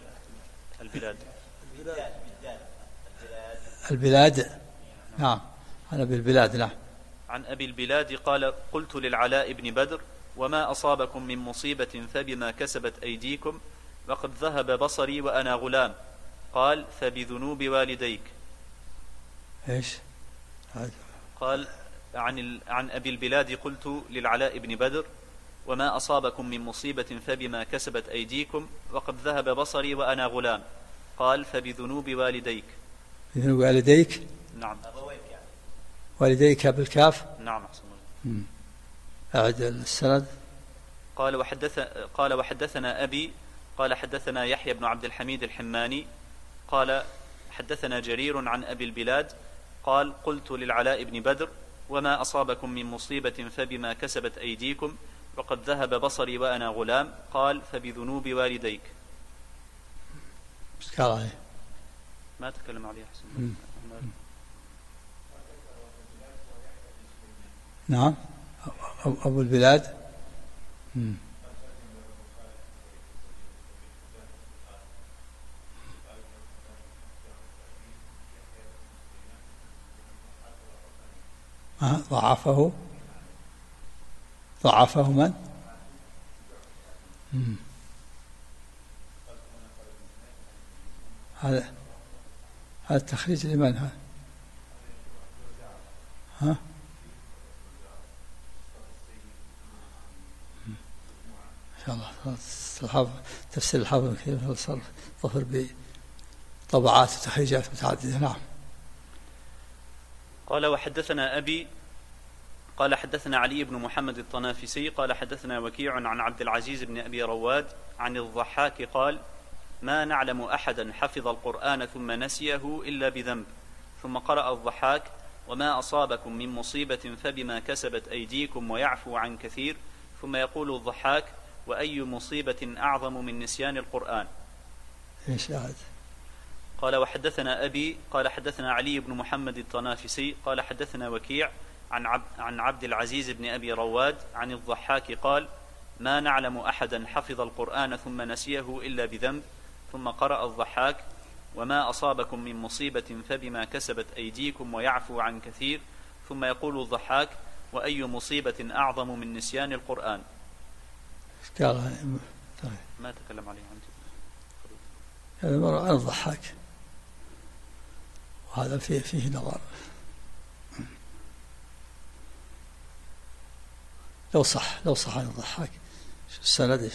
البلاد نعم، عن أبي البلاد نعم. عن أبي البلاد قال: قلت للعلاء بن بدر: وما أصابكم من مصيبة فبما كسبت أيديكم، وقد ذهب بصري وأنا غلام. قال: فبذنوب والديك. ايش؟ قال عن أبي البلاد: قلت للعلاء بن بدر: وما أصابكم من مصيبة فبما كسبت أيديكم، وقد ذهب بصري وأنا غلام. قال: فبذنوب والديك. بذنوب والديك؟ نعم. والديك بالكاف؟ نعم. أعد السند. قال وحدثنا أبي قال حدثنا يحيى بن عبد الحميد الحماني قال حدثنا جرير عن أبي البلاد قال: قلت للعلاء بن بدر: وما أصابكم من مصيبة فبما كسبت أيديكم، وقد ذهب بصري وأنا غلام. قال: فبذنوب والديك. ما تكلم عليه حسن. نعم. أبو البلاد. ضعفه من؟ هذا التخريج لمن هذا؟ ها؟ إن شاء الله تفسير الحافظ كثير ظفر بطبعات وتخريجات متعددة. نعم. قال: وحدثنا أبي قال حدثنا علي بن محمد الطنافسي قال حدثنا وكيع عن عبد العزيز بن أبي رواد عن الضحاك قال: ما نعلم أحدا حفظ القرآن ثم نسيه إلا بذنب. ثم قرأ الضحاك: وما أصابكم من مصيبة فبما كسبت أيديكم ويعفو عن كثير. ثم يقول الضحاك: وأي مصيبة أعظم من نسيان القرآن؟ إيش هذا؟ قال: وحدثنا أبي قال حدثنا علي بن محمد الطنافسي قال حدثنا وكيع عن عبد العزيز بن أبي رواد عن الضحاك قال: ما نعلم أحدا حفظ القرآن ثم نسيه إلا بذنب. ثم قرأ الضحاك: وما أصابكم من مصيبة فبما كسبت أيديكم ويعفو عن كثير. ثم يقول الضحاك: وأي مصيبة أعظم من نسيان القرآن؟ ما تكلم عليه عندي. هذا مرة عن الضحاك، وهذا فيه نظر. لو صح عن الضحاك السند.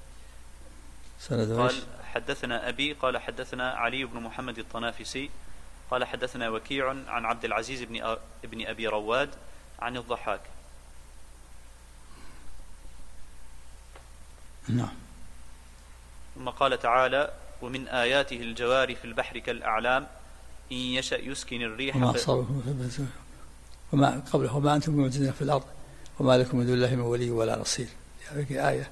قال: حدثنا أبي قال حدثنا علي بن محمد الطنافسي قال حدثنا وكيع عن عبد العزيز بن أبي رواد عن الضحاك. نعم. ثم قال تعالى: ومن آياته الجوار في البحر كالأعلام إن يشأ يسكن الريح وما قبله: وما أنتم بمعجزين في الأرض وما لكم من دون الله من ولي ولا نصير. هذه آية.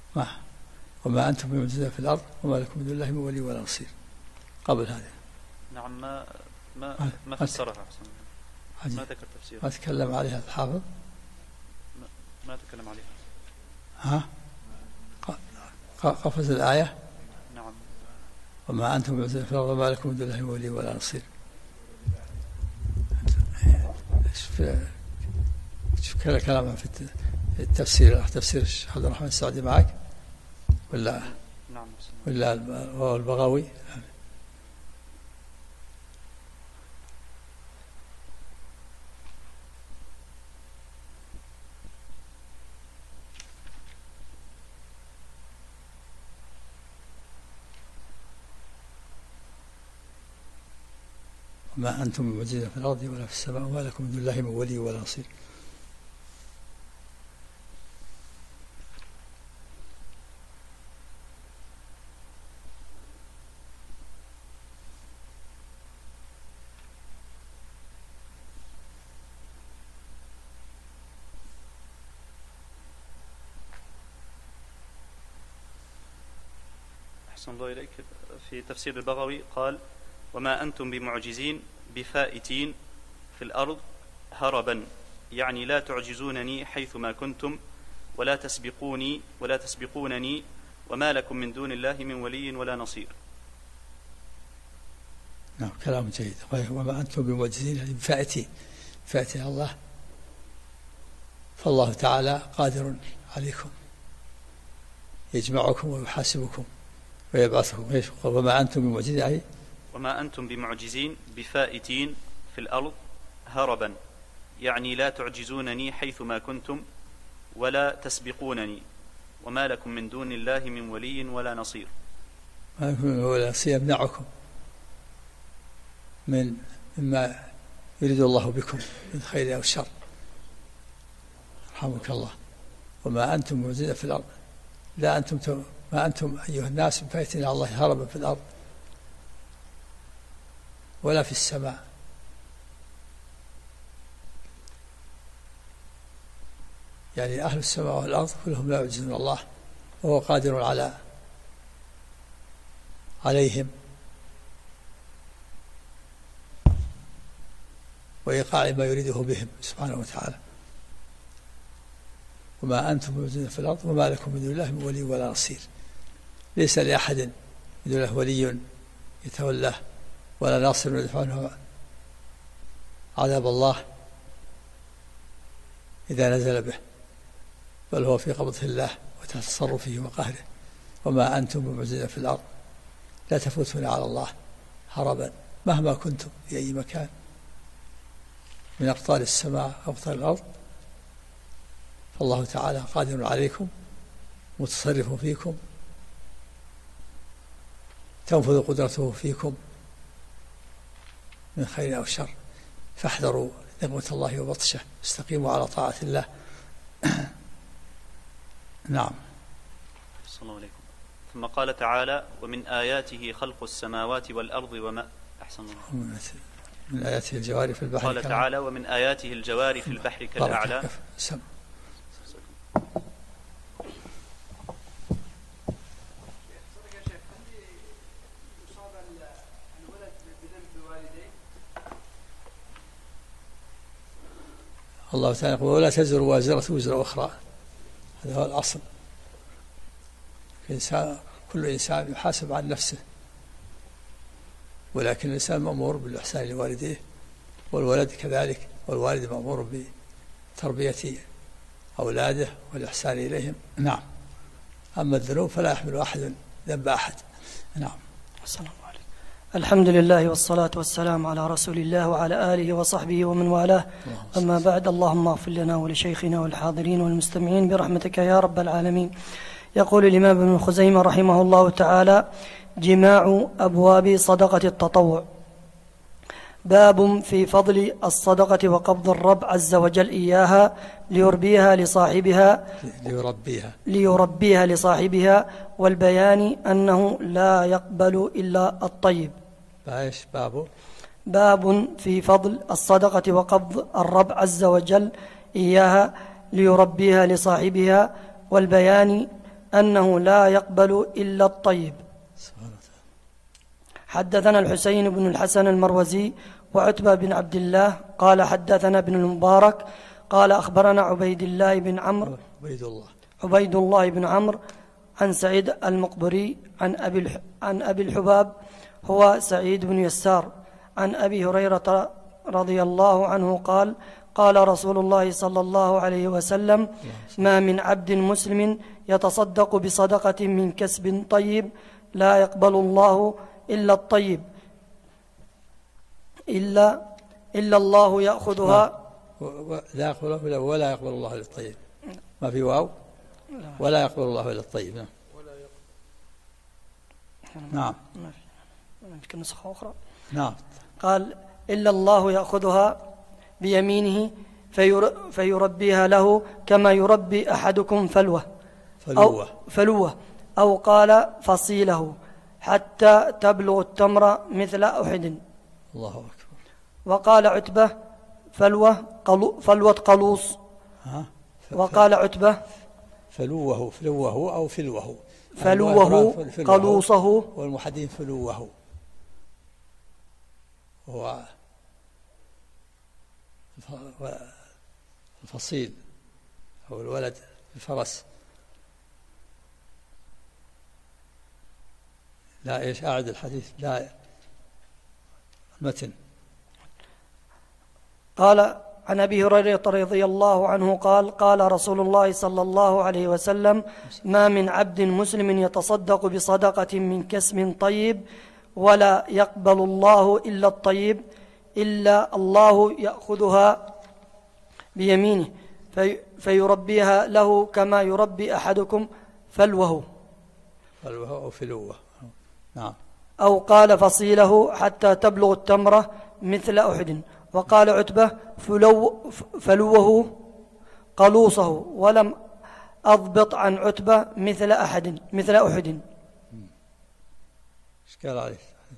وما أنتم بمعجزين في الأرض وما لكم من دون الله من ولي ولا نصير. قبل هذا نعم ما فسرها أحسن. ما ذكر تفسير. ما تكلم عليها الحافظ. ما تكلم عليها. ها قفز الآية. نعم. وما أنتم بمعجزين في الأرض وما لكم من دون الله ولي ولا نصير. شوف كلامها في التفسير. تفسير الشيخ عبد الرحمن السعدي معك ولا؟ نعم. ولا البغوي؟ ما أنتم بمعجزين في الأرض ولا في السماء وما لكم من دون الله من ولي ولا نصير. أحسن الله إليك. في تفسير البغوي قال: وما أنتم بمعجزين بفائتين في الأرض هربا، يعني لا تعجزونني حيثما كنتم ولا تسبقونني وما لكم من دون الله من ولي ولا نصير. نعم كلام جيد. وما أنتم بمعجزين يعني بفائتين الله، فالله تعالى قادر عليكم يجمعكم ويحاسبكم ويبعثكم. وما أنتم بمعجزين يعني وما أنتم بمعجزين بفائتين في الأرض هربا، يعني لا تعجزونني حيثما كنتم ولا تسبقونني وما لكم من دون الله من ولي ولا نصير. ما لكم من ولا نصير يمنعكم مما يريد الله بكم من خير أو شر. رحمك الله. وما أنتم بمعجزين في الأرض، ما أنتم أيها الناس بفائتين على الله هربا في الأرض ولا في السماء. يعني أهل السماء والأرض كلهم لا يعجزون الله، وهو قادر عليهم وإيقاع ما يريده بهم سبحانه وتعالى. وما أنتم بمعجزين في الأرض وما لكم من دون الله من ولي ولا نصير. ليس لأحد من دون الله ولي يتولاه ولا ناصر يدفع عنه عذاب الله إذا نزل به، بل هو في قبضة الله وتحت تصرفه وقهره. وما أنتم بمعجزين في الأرض، لا تفوتون على الله هربا مهما كنتم في أي مكان من أقطار السماء أو أقطار الأرض، فالله تعالى قادر عليكم متصرف فيكم، تنفذ قدرته فيكم من خير أو شر. فاحذروا نقمة الله وبطشه، استقيموا على طاعة الله. نعم. صلى الله عليكم. ثم قال تعالى: ومن آياته خلق السماوات والأرض وما أحسن الله. من آياته الجوار في البحر. قال تعالى: ومن آياته الجوار في البحر كالأعلام. الله تعالى يقول: ولا تزر وازرة وزر أخرى. هذا هو الأصل. كل إنسان يحاسب عن نفسه، ولكن الإنسان مأمور بالإحسان لوالديه، والولد كذلك، والوالد مأمور بتربية أولاده والإحسان إليهم. نعم. أما الذنوب فلا يحمل أحد ذنب أحد. نعم. السلام عليكم. الحمد لله والصلاة والسلام على رسول الله وعلى آله وصحبه ومن والاه. أما بعد، اللهم اغفر لنا ولشيخنا والحاضرين والمستمعين برحمتك يا رب العالمين. يقول الإمام ابن خزيمة رحمه الله تعالى: جماع أبواب صدقة التطوع. باب في فضل الصدقة وقبض الرب عز وجل إياها ليربيها لصاحبها والبيان أنه لا يقبل إلا الطيب. باب في فضل الصدقة وقبض الرب عز وجل إياها ليربيها لصاحبها والبيان أنه لا يقبل إلا الطيب. حدثنا الحسين بن الحسن المروزي وعتبة بن عبد الله قال حدثنا ابن المبارك قال أخبرنا عبيد الله بن عمرو عن سعيد المقبري عن أبي الحباب هو سعيد بن يسار عن أبي هريرة رضي الله عنه قال قال رسول الله صلى الله عليه وسلم ما من عبد مسلم يتصدق بصدقة من كسب طيب لا يقبل الله إلا الطيب إلا الله يأخذها لا يقبل ولا يقبل الله إلا الطيب ما في واو ولا يقبل الله إلا الطيب نعم يمكن نسخة أخرى نعم قال إلا الله يأخذها بيمينه فيربيها له كما يربي أحدكم فلوة أو قال فصيله حتى تبلغ التمر مثل أحد. الله أكبر. وقال عتبة فلوة قلوص. وقال عتبة فلوه أو فلوه قلوصه والمحدثين فلوه هو الفصيل أو الولد الفرس. لا إيش أعد الحديث لا المتن. قال عن أبي هريرة رضي الله عنه قال قال رسول الله صلى الله عليه وسلم ما من عبد مسلم يتصدق بصدقة من كسب طيب ولا يقبل الله إلا الطيب إلا الله يأخذها بيمينه فيربيها له كما يربي أحدكم فلوه أو فلوه. نعم. أو قال فصيله حتى تبلغ التمرة مثل أحد. وقال عتبة فلوه قلوصه ولم أضبط عن عتبة مثل أحد. إشكال عليه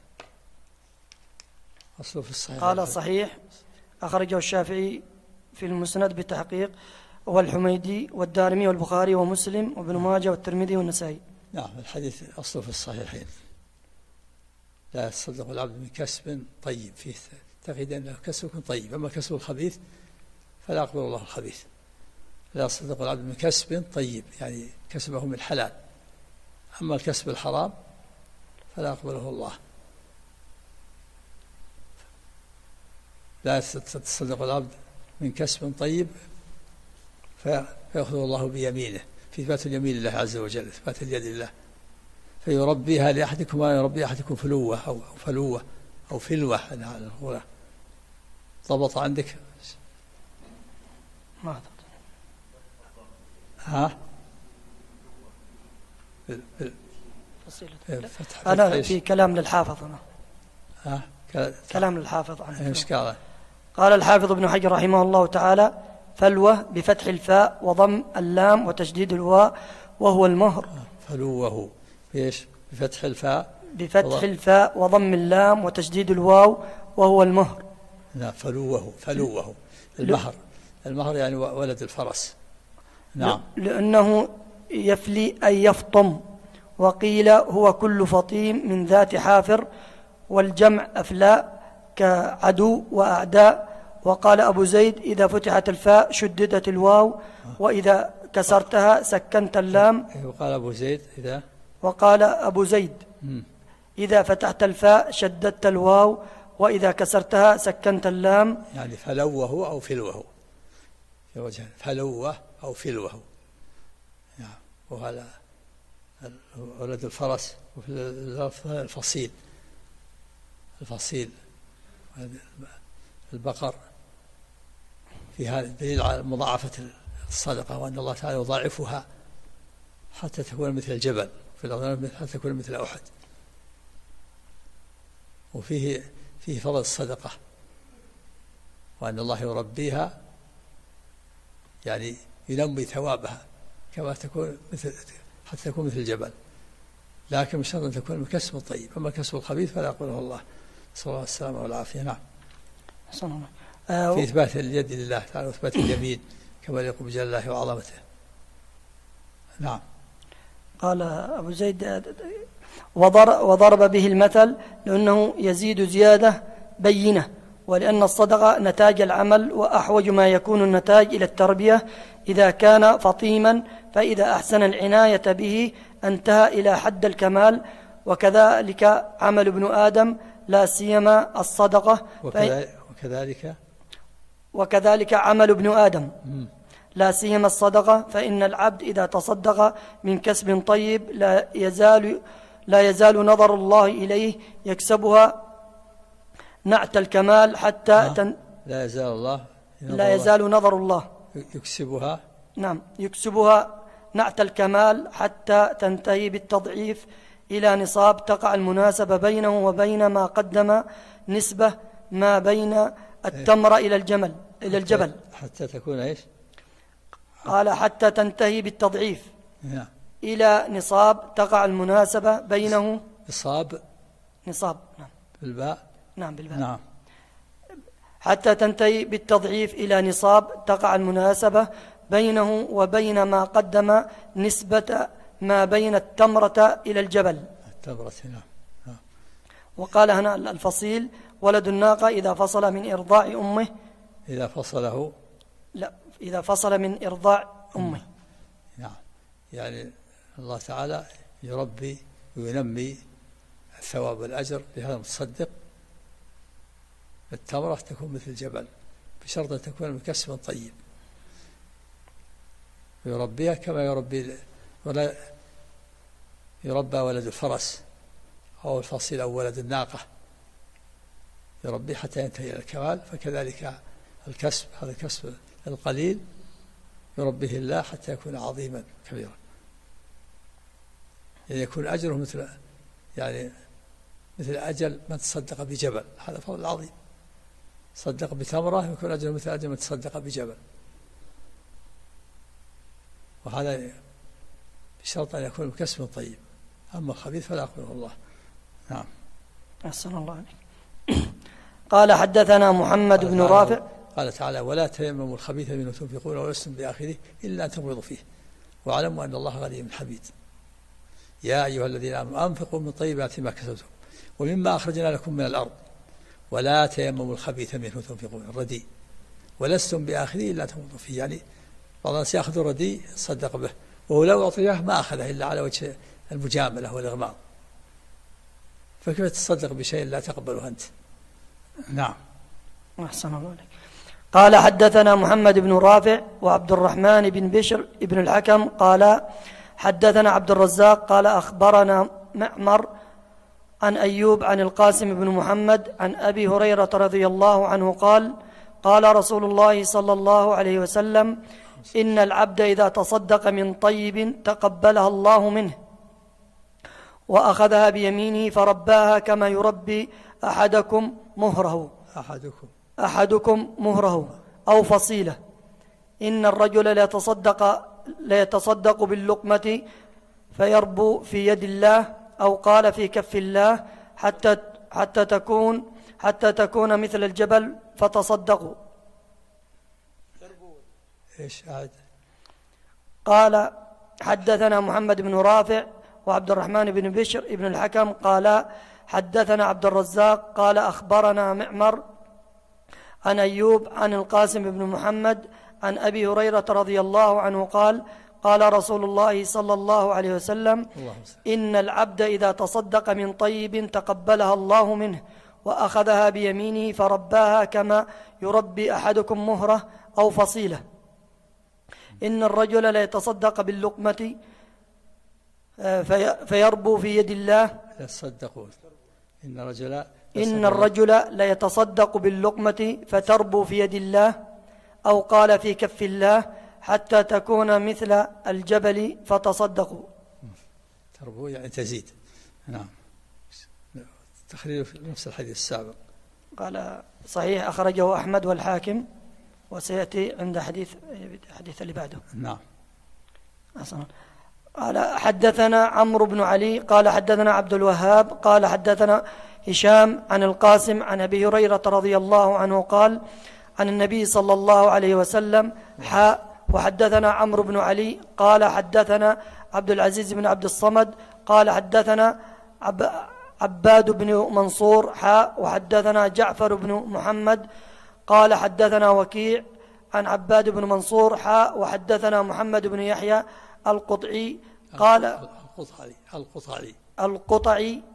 أصله في الصحيح. قال صحيح أخرجه الشافعي في المسند بالتحقيق والحميدي والدارمي والبخاري ومسلم وابن ماجه والترمذي والنسائي. نعم الحديث أصله في الصحيحين. لا يتصدق العبد من كسب طيب فيه تقييد أنه كسب طيب أما كسب الخبيث فلا يقبل الله الخبيث. لا يتصدق العبد من كسب طيب يعني كسبه من حلال أما الكسب الحرام فلا يقبله الله. لا يتصدق العبد من كسب طيب فيأخذه الله بيمينه في إثبات اليمين لله عز وجل إثبات اليد لله فيربيها لأحدكم ولا يربي أحدكم فلوة أو فلوة أو فلوة. ضبط عندك ما أنا في كلام للحافظ كلام للحافظ قال الحافظ ابن حجر رحمه الله تعالى فلوة بفتح الفاء وضم اللام وتشديد الواء وهو المهر. فلوه ايش بفتح الفاء وضم اللام وتشديد الواو وهو المهر. لا فلوه المهر يعني ولد الفرس. نعم. لأنه يفلي أي يفطم وقيل هو كل فطيم من ذات حافر والجمع أفلاء كعدو وأعداء. وقال أبو زيد إذا فتحت الفاء شددت الواو وإذا كسرتها سكنت اللام. وقال أبو زيد إذا فتحت الفاء شددت الواو وإذا كسرتها سكنت اللام. يعني فلوه أو فلوه في وجه فلوه أو فلوه يعني وهذا ولد الفرس وفي الفصيل البقر. في هذا دليل على مضاعفة الصدقة وأن الله تعالى يضاعفها حتى تكون مثل الجبل في الأرض حتى تكون مثل أحد. وفيه فضل الصدقة وأن الله يربيها يعني ينمي ثوابها كما تكون حتى تكون مثل الجبل لكن مش شرط أن تكون من كسب طيب أما كسب الخبيث فلا يقبله الله. صلى الله عليه وسلم والعافية. نعم. في إثبات اليد لله تعالى وإثبات اليمين كما يقوم بجلال الله وعظمته. نعم. قال أبو زيد وضرب به المثل لأنه يزيد زيادة بينة، ولأن الصدقة نتاج العمل، وأحوج ما يكون النتاج إلى التربية إذا كان فطيما، فإذا أحسن العناية به انتهى إلى حد الكمال. وكذلك عمل ابن آدم لا سيما الصدقة. وكذلك عمل ابن آدم لا سيما الصدقة، فإن العبد إذا تصدق من كسب طيب لا يزال نظر الله إليه يكسبها نعت الكمال حتى لا يزال نظر الله يكسبها. نعم، يكسبها نعت الكمال حتى تنتهي بالتضعيف إلى نصاب تقع المناسبة بينه وبين ما قدم نسبة ما بين التمر إلى الجبل حتى تكون إيش؟ قال حتى تنتهي بالتضعيف إلى نصاب تقع المناسبة بينه. نصاب نعم بالباء. نعم بالباء. نعم. حتى تنتهي بالتضعيف إلى نصاب تقع المناسبة بينه وبين ما قدم نسبة ما بين التمرة إلى الجبل. نعم. وقال هنا الفصيل: ولد الناقة إذا فصل من إرضاع أمه. إذا فصل من إرضاع أمه. نعم. يعني الله تعالى يربي وينمي الثواب والأجر لهذا المتصدق. التمرة تكون مثل الجبل بشرط أن تكون من كسب طيب، ويربيها كما يربى ولد الفرس أو الفصيل أو ولد الناقة، يربيه حتى ينتهي إلى الكمال. فكذلك الكسب، هذا الكسب القليل يربيه الله حتى يكون عظيما كبيرا، يعني يكون أجره مثل أجل من تصدق بجبل. هذا فضل عظيم. صدق بتمرة يكون أجره مثل أجل من تصدق بجبل، وهذا بشرط أن يكون بكسب طيب. أما الخبيث فلا يقبله الله. نعم. أحسن الله عليك. قال حدثنا محمد بن رافع. قال تعالى: ولا تيمموا الخبيث منه تنفقون ولستم بآخره إلا أن تغمضوا فيه واعلموا أن الله غني حميد. يا أيها الذين آمنوا أنفقوا من طيبات ما كسبتم ومما أخرجنا لكم من الأرض ولا تيمموا الخبيث منه تنفقون، الرديء، ولستم بآخره إلا أن تغمضوا فيه. يعني بعض الناس يأخذ الرديء صدق به، وهو لو أعطيه ما أخذه إلا على وجه المجاملة والإغماض، فكيف تصدق بشيء لا تقبله أنت؟ نعم. أحسن الله عليك. قال حدثنا محمد بن رافع وعبد الرحمن بن بشر ابن الحكم قال حدثنا عبد الرزاق قال أخبرنا معمر عن أيوب عن القاسم بن محمد عن أبي هريرة رضي الله عنه قال: قال رسول الله صلى الله عليه وسلم: إن العبد إذا تصدق من طيب تقبلها الله منه وأخذها بيمينه فرباها كما يربي أحدكم مهره أو فصيلة. إن الرجل لا يتصدق باللقمة فيربو في يد الله، أو قال في كف الله، حتى تكون مثل الجبل فتصدقوا. قال حدثنا محمد بن رافع وعبد الرحمن بن بشر ابن الحكم قال حدثنا عبد الرزاق قال أخبرنا معمر عن أيوب عن القاسم بن محمد عن أبي هريرة رضي الله عنه قال: قال رسول الله صلى الله عليه وسلم: إن العبد إذا تصدق من طيب تقبلها الله منه وأخذها بيمينه فرباها كما يربي أحدكم مهرة أو فصيلة. إن الرجل لا يتصدق باللقمة فيربو في يد الله. إن الرجل لا يتصدق باللقمة فتربو في يد الله، أو قال في كف الله، حتى تكون مثل الجبل فتصدقوا. تربو يعني تزيد. نعم. تخريج في نفس الحديث السابق. قال صحيح أخرجه أحمد والحاكم، وسيأتي عند حديث اللي بعده. نعم. أصلا. قال حدثنا عمرو بن علي قال حدثنا عبد الوهاب قال حدثنا هشام عن القاسم عن أبي هريرة رضي الله عنه قال عن النبي صلى الله عليه وسلم: وحدثنا عمرو بن علي قال حدثنا عبد العزيز بن عبد الصمد قال حدثنا عباد بن منصور وحدثنا جعفر بن محمد قال حدثنا وكيع عن عباد بن منصور وحدثنا محمد بن يحيى القطعي قال القطعي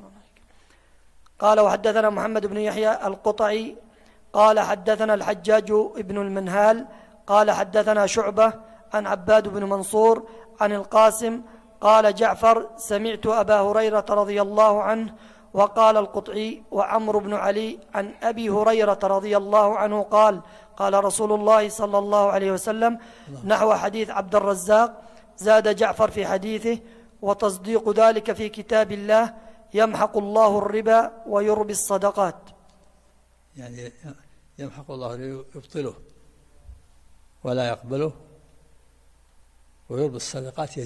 قال وحدثنا محمد بن يحيى القطعي قال حدثنا الحجاج بن المنهال قال حدثنا شعبة عن عباد بن منصور عن القاسم قال جعفر سمعت أبا هريرة رضي الله عنه. وقال القطعي وعمرو بن علي عن أبي هريرة رضي الله عنه قال قال رسول الله صلى الله عليه وسلم نحو حديث عبد الرزاق. زاد جعفر في حديثه وتصديق ذلك في كتاب الله يمحق الله الربا ويربي الصدقات. يعني يمحق الله يبطله ولا يقبله ويربي الصدقات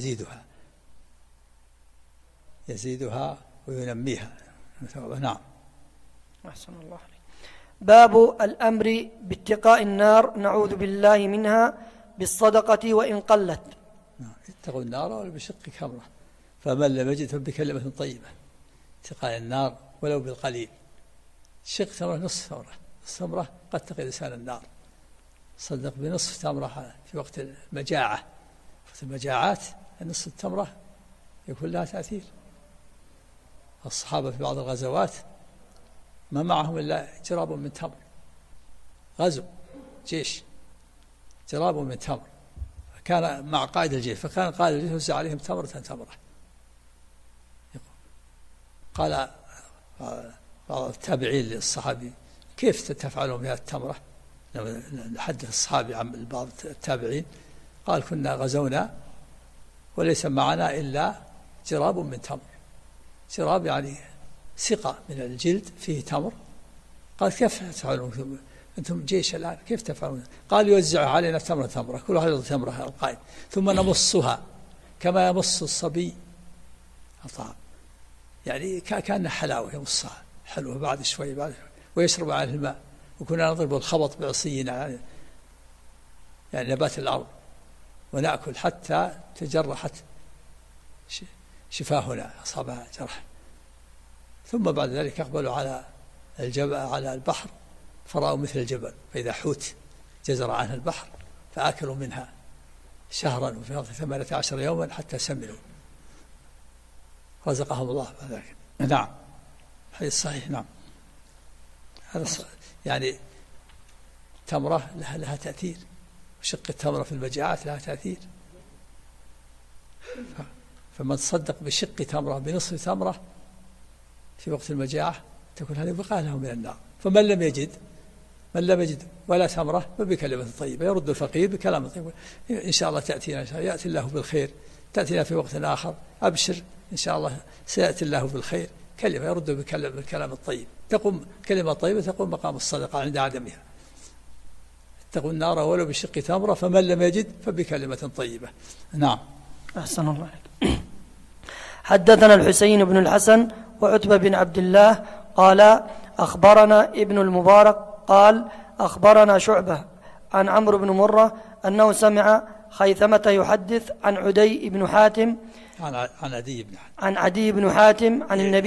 يزيدها وينميها. نعم. أحسن الله عليك. باب الأمر باتقاء النار نعوذ بالله منها بالصدقة وإن قلت. اتقوا النار ولو بشق تمرة فمن لم يجد فبكلمة طيبة. اتقاء النار ولو بالقليل. شق تمرة نصف تمرة قد تقي لسان النار. صدق بنصف تمرة في وقت المجاعة. في المجاعات نصف التمرة يكون لها تأثير. الصحابة في بعض الغزوات ما معهم إلا جراب من تمر. غزو جيش جراب من تمر كان مع قائد الجيش فكان قائد الجيش يوزع عليهم تمرة. قال بعض التابعين للصحابي كيف تفعلون بهذه التمرة؟ حدث الصحابي عن بعض التابعين قال كنا غزونا وليس معنا إلا جراب من تمر. جراب يعني سقة من الجلد فيه تمر. قال كيف تفعلون أنتم جيش الآن كيف تفعلون؟ قال يوزع علينا تمرة كل واحد تمرة القائد ثم نمصها كما يمص الصبي الطعام. يعني كان حلاوة يمصها حلوة بعد شوي ويشرب على الماء. وكنا نضرب الخبط بعصينا يعني نبات الأرض ونأكل حتى تجرحت شفاهنا أصابها جرح. ثم بعد ذلك أقبلوا على الجبل على البحر فرأوا مثل الجبل فإذا حوت جزر عنها البحر فأكلوا منها شهرا وفي الأرض 18 يوما حتى سمنوا رزقهم الله ذلك. نعم حديث صحيح. نعم هذا يعني تمرة لها تأثير وشق التمرة في المجاعات لها تأثير. فمن تصدق بشق تمرة بنصف تمرة في وقت المجاعة تكون هذه وقاية له من النار. فمن لم يجد ولا تمرة فبكلمة طيبة يرد الفقير بكلام طيب إن شاء الله تأتينا يأتي الله بالخير تأتينا في وقت آخر أبشر إن شاء الله سيأتي الله بالخير. كلمة يرد بالكلام الطيب تقوم كلمة طيبة تقوم مقام الصدقة عند عدمها. اتقوا النار ولو بشق تمرة فمن لم يجد فبكلمة طيبة. نعم. أحسن الله عليك. حدثنا الحسين بن الحسن وعتبة بن عبد الله قال أخبرنا ابن المبارك قال أخبرنا شعبة عن عمرو بن مرة أنه سمع خيثمة يحدث عن عدي بن حاتم عن عدي بن حاتم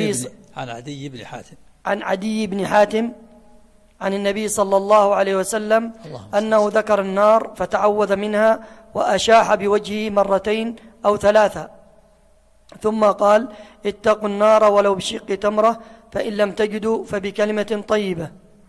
عن عدي بن حاتم عن النبي صلى الله عليه وسلم أنه ذكر النار فتعوذ منها وأشاح بوجهه مرتين أو ثلاثة ثم قال اتقوا النار ولو بشق تمرة فإن لم تجدوا فبكلمة طيبة.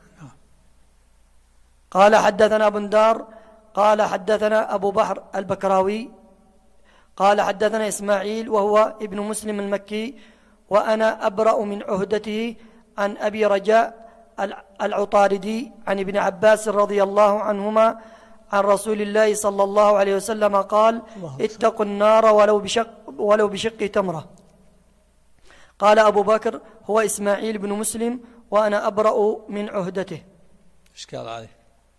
قال حدثنا بندار قال حدثنا أبو بحر البكراوي قال حدثنا إسماعيل وهو ابن مسلم المكي وأنا أبرأ من عهدته عن أبي رجاء العطاردي عن ابن عباس رضي الله عنهما عن رسول الله صلى الله عليه وسلم قال اتقوا النار ولو بشق تمرة. قال أبو بكر هو إسماعيل بن مسلم وأنا أبرأ من عهدته. إشكال عليه.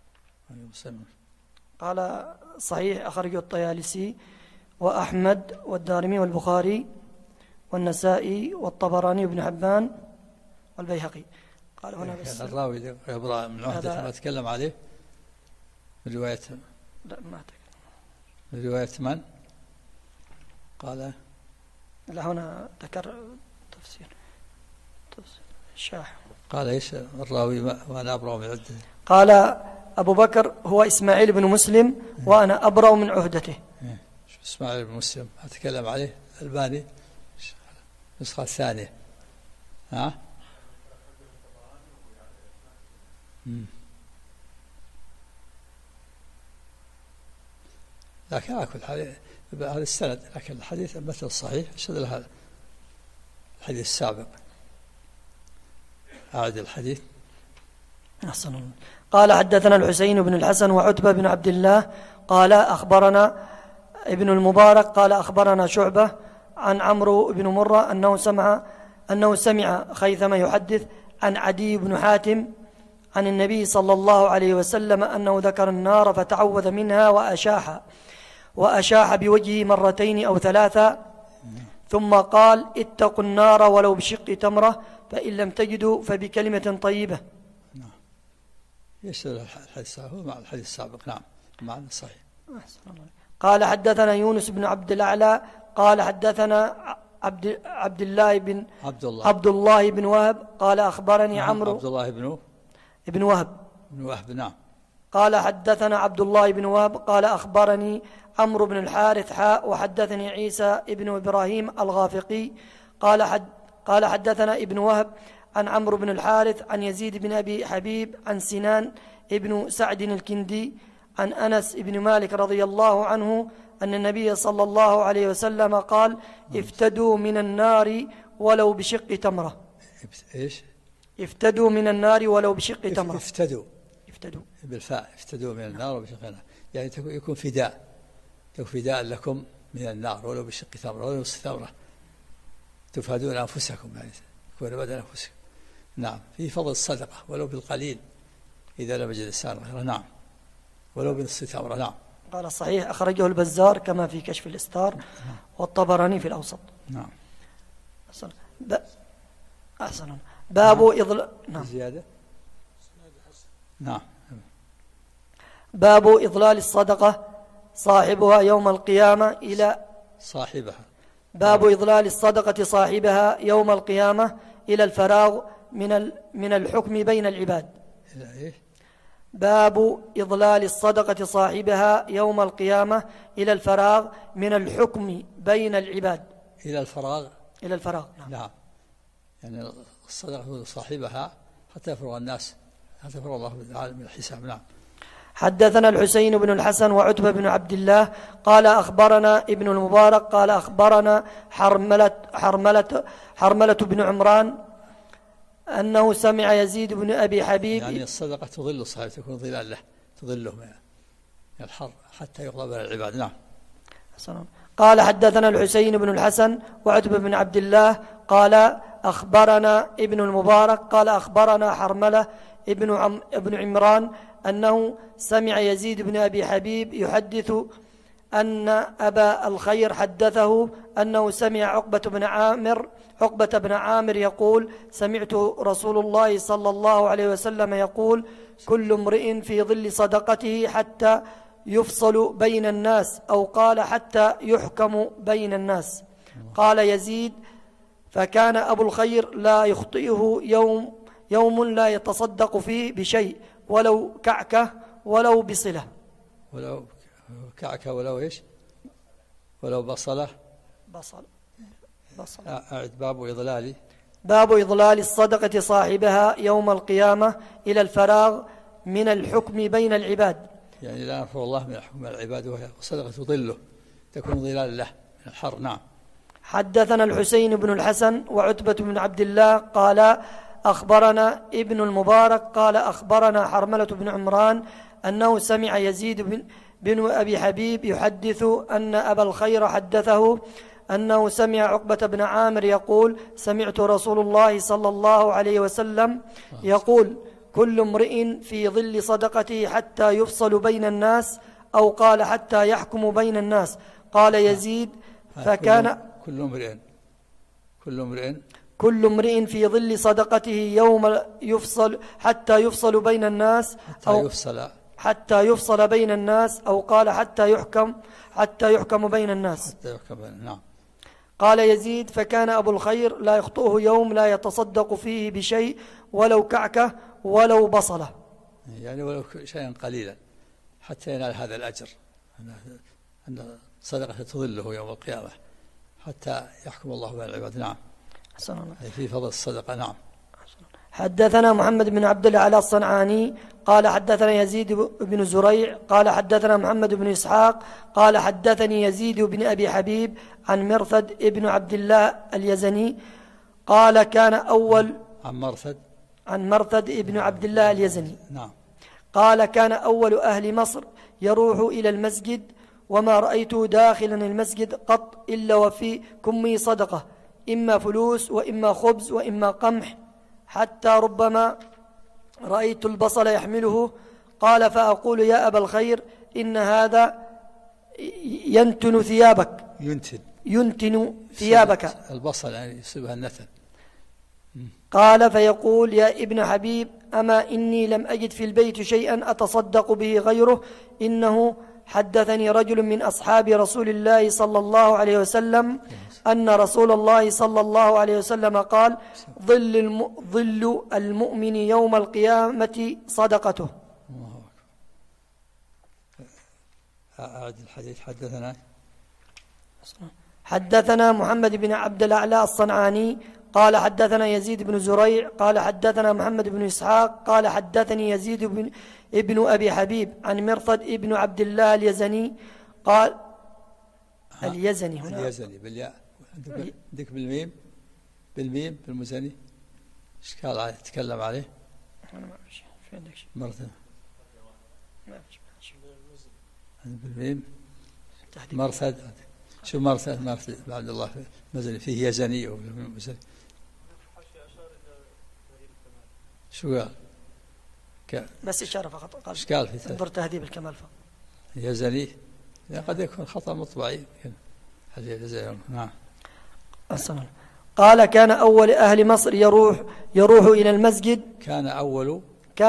قال صحيح أخرجه الطيالسي وأحمد والدارمي والبخاري والنسائي والطبراني وابن حبان والبيهقي. قال هنا بس الراوي اللي يبرأ من عهدته ما تكلم عليه من رواية لا ما تكلم من رواية من؟ قال لا هنا ذكر تفسير شاح. قال إيش الراوي وأنا أبرأ من عدته؟ قال أبو بكر هو إسماعيل بن مسلم وأنا أبرأ من عهدته. شو إسماعيل بن مسلم أتكلم عليه الباني النسخة الثانية. ها؟ لكن أكل هذا السند، لكن الحديث مثل الصحيح يشهد له هذا الحديث السابق. أعد الحديث. أحسن الله. قال حدثنا الحسين بن الحسن وعتبة بن عبد الله قال أخبرنا ابن المبارك قال أخبرنا شعبة عن عمرو بن مرة أنه سمع خيثمة يحدث عن عدي بن حاتم عن النبي صلى الله عليه وسلم أنه ذكر النار فتعوذ منها وأشاح بوجهه مرتين أو ثلاثة، ثم قال اتقوا النار ولو بشق تمرة فإن لم تجدوا فبكلمة طيبة. نعم. يشتغل الحديث هو مع الحديث السابق. نعم معنى صحيح. قال حدثنا يونس بن عبد الأعلى قال حدثنا عبد الله بن وهب قال أخبرني عمرو عبد الله بن وهب. نعم. قال حدثنا عبد الله بن وهب قال أخبرني عمرو بن الحارث وحدثني عيسى ابن إبراهيم الغافقي قال حدثنا ابن وهب عن عمرو بن الحارث عن يزيد بن أبي حبيب عن سنان ابن سعد الكندي عن أنس بن مالك رضي الله عنه أن النبي صلى الله عليه وسلم قال افتدوا من النار ولو بشق تمرة. إيش؟ افتدوا من النار ولو بشق تمرة. افتدوا بالفاء، افتدوا من النار وبشق تمرة، يعني يكون فداء لكم من النار ولو بشق تمرة ولو نصف تمرة، تفادون أنفسكم، يعني يكون بدل أنفسكم. نعم. في فضل الصدقة ولو بالقليل إذا لم يجد الإنسان غيره. نعم. ولو بنصف تمرة. نعم. قال صحيح أخرجه البزار كما في كشف الإستار والطبراني في الأوسط. نعم. أحسن. باب إضلال. نعم. زيادة. نعم. باب إضلال الصدقة صاحبها يوم القيامة إلى صاحبها. باب إضلال الصدقة صاحبها يوم القيامة إلى الفراغ من الحكم بين العباد. إلى إيه؟ باب إضلال الصدقة صاحبها يوم القيامة إلى الفراغ من الحكم بين العباد. إلى الفراغ. نعم. يعني الصدقة صاحبها حتى يفرغ الناس، حتى يفرغ الله من الحساب. نعم. حدثنا الحسين بن الحسن وعتبة بن عبد الله قال أخبرنا ابن المبارك قال أخبرنا حرملة بن عمران أنه سمع يزيد بن أبي حبيب. يعني الصدقة تظل صاحبه، تكون ظلال له، تظله من الحر حتى يقضى بين العباد. نعم. قال حدثنا الحسين بن الحسن وعتبة بن عبد الله قال أخبرنا ابن المبارك قال أخبرنا حرملة ابن عمران أنه سمع يزيد بن أبي حبيب يحدث أن أبا الخير حدثه أنه سمع عقبة بن عامر يقول سمعت رسول الله صلى الله عليه وسلم يقول كل امرئ في ظل صدقته حتى يفصل بين الناس، أو قال حتى يحكم بين الناس. قال يزيد فكان أبو الخير لا يخطئه يوم لا يتصدق فيه بشيء ولو كعكة ولو بصلة. ولو كعكة ولو إيش؟ ولو بصلة. أعد. باب إضلال الصدقة صاحبها يوم القيامة إلى الفراغ من الحكم بين العباد، يعني لا ينفر الله من حكم العباد، والصدقة تضله، تكون ظلال له من الحر. نعم. حدثنا الحسين بن الحسن وعتبة بن عبد الله قال أخبرنا ابن المبارك قال أخبرنا حرملة بن عمران أنه سمع يزيد بن أبي حبيب يحدث أن أبا الخير حدثه أنه سمع عقبة بن عامر يقول سمعت رسول الله صلى الله عليه وسلم يقول كل امرئ في ظل صدقته حتى يفصل بين الناس، أو قال حتى يحكم بين الناس. قال يزيد فكان كل امرئ في ظل صدقته يوم يفصل حتى يفصل بين الناس، أو حتى يفصل بين الناس، أو قال حتى يحكم بين الناس. نعم. قال يزيد: فكان أبو الخير لا يخطئه يوم لا يتصدق فيه بشيء ولو كعكة ولو بصلة، يعني ولو شيئا قليلا حتى ينال هذا الأجر، أن صدقة تظله يوم القيامة حتى يحكم الله بين العباد. نعم. في فضل الصدقة. نعم. حدثنا محمد بن عبد الأعلى الصنعاني قال حدثنا يزيد بن زريع قال حدثنا محمد بن إسحاق قال حدثني يزيد بن أبي حبيب عن مرثد ابن عبد الله اليزني قال كان أول عن مرثد ابن عبد الله اليزني. نعم. قال كان أول أهل مصر يروح إلى المسجد وما رأيته داخلا المسجد قط إلا وفي كمي صدقة، إما فلوس وإما خبز وإما قمح، حتى ربما رأيت البصل يحمله. قال فأقول: يا أبا الخير، إن هذا ينتن ثيابك. ينتن ثيابك. البصل يعني يصيبها النتن. قال فيقول: يا ابن حبيب، أما إني لم أجد في البيت شيئا أتصدق به غيره، إنه حدثني رجل من أصحاب رسول الله صلى الله عليه وسلم أن رسول الله صلى الله عليه وسلم قال: ظل المؤمن يوم القيامة صدقته. أعد الحديث. حدثنا محمد بن عبد الأعلى الصنعاني قال حدثنا يزيد بن زريع قال حدثنا محمد بن إسحاق قال حدثني يزيد ابن أبي حبيب عن مرثد ابن عبد الله اليزني قال اليزني هنا اليزني بالياء عندك بالميم بالمزني إشكال عليه تكلم عليه. أنا ما أعرف في عندك شيء مرثد ما أعرف بالميم مرثد. شو مرثد عبد الله المزني فيه يزني أو مزني. شو قال؟ بس إشارة فقط. قال إيش قال في انظر تهذيب الكمال فقط. يزني قد يكون خطأ مطبعي. نعم. قال كان أول أهل مصر يروح إلى المسجد. كان أول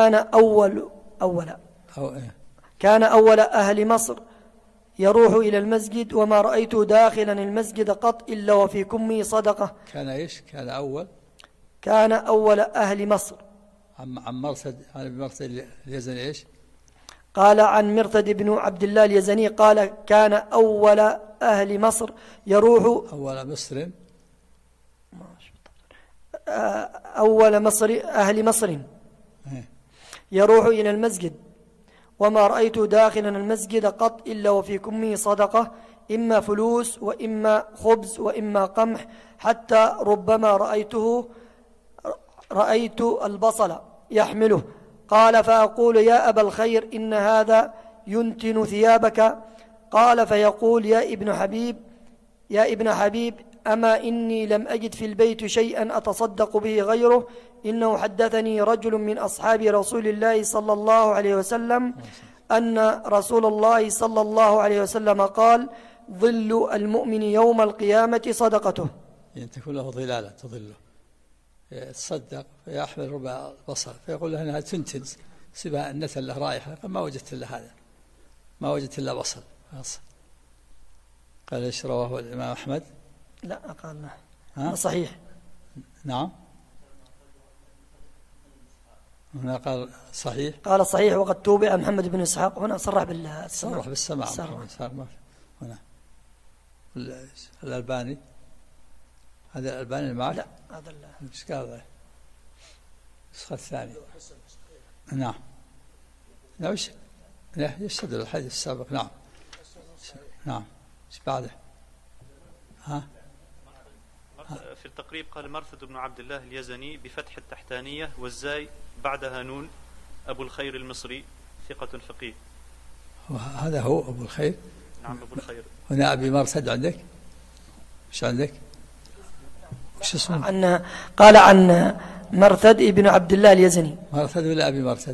أهل مصر يروح إلى المسجد وما رأيته داخلا المسجد قط إلا وفي كمه صدقة. كان إيش؟ كان أول أهل مصر. عن مرثد اليزني إيش؟ قال عن مرثد بن عبد الله اليزني قال كان أول أهل مصر يروح أهل مصر يروح إلى المسجد وما رأيت داخلا المسجد قط إلا وفي كمه صدقة، إما فلوس وإما خبز وإما قمح، حتى ربما رأيت البصل يحمله. قال فأقول: يا أبا الخير، إن هذا ينتن ثيابك. قال فيقول: يا ابن حبيب، أما إني لم أجد في البيت شيئا أتصدق به غيره، إنه حدثني رجل من أصحاب رسول الله صلى الله عليه وسلم أن رسول الله صلى الله عليه وسلم قال: ظل المؤمن يوم القيامة صدقته. يعني تكون له ظلالة تظله، يتصدق فيحمل ربع بصل فيقول له أنها تنتن سبها النتن له رائحة، ما وجدت إلا هذا، ما وجدت إلا بصل. قال: إيش رواه الإمام أحمد؟ لا قال صحيح. نعم. هنا قال صحيح. قال صحيح وقد توبع محمد بن إسحاق. هنا صرح بالسماع. هنا الألباني، هذا الألباني اللي معك؟ لا هذا ايش قال؟ النسخة الثانية. نعم. لا وش يستدل الحديث السابق. نعم. ايش بعده؟ في التقريب قال مرثد بن عبد الله اليزني بفتح التحتانية والزاي بعدها نون، أبو الخير المصري، ثقة فقيه. هذا هو أبو الخير. نعم أبو الخير. هنا أبي مرثد عندك؟ ايش عندك؟ وش اسمه؟ قال عن مرثد ابن عبد الله اليزني. مرثد ولا أبي مرثد؟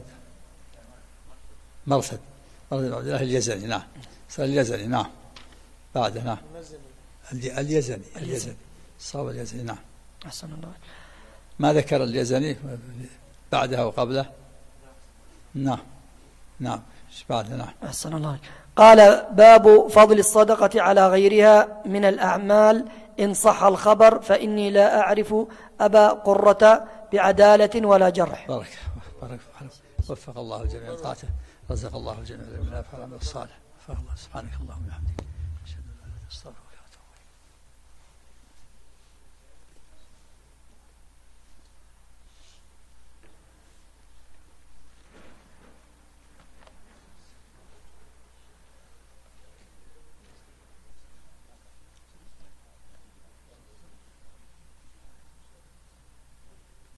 مرثد بن عبد الله اليزني. نعم. صار اليزني. نعم. بعده. نعم. اليزني صاب اليزني. نعم. أحسن الله. ما ذكر اليزني بعدها وقبله؟ نعم. ايش بعده؟ نعم. أحسن الله. قال: باب فضل الصدقة على غيرها من الأعمال إن صح الخبر فإني لا أعرف أبا قرة بعدالة ولا جرح. بارك وفق الله الجميع لطاعته، رزق الله الجميع من العمل الصالح. وفق الله. سبحانك اللهم وبحمدك، أشهد أن لا إله إلا أنت، أستغفرك.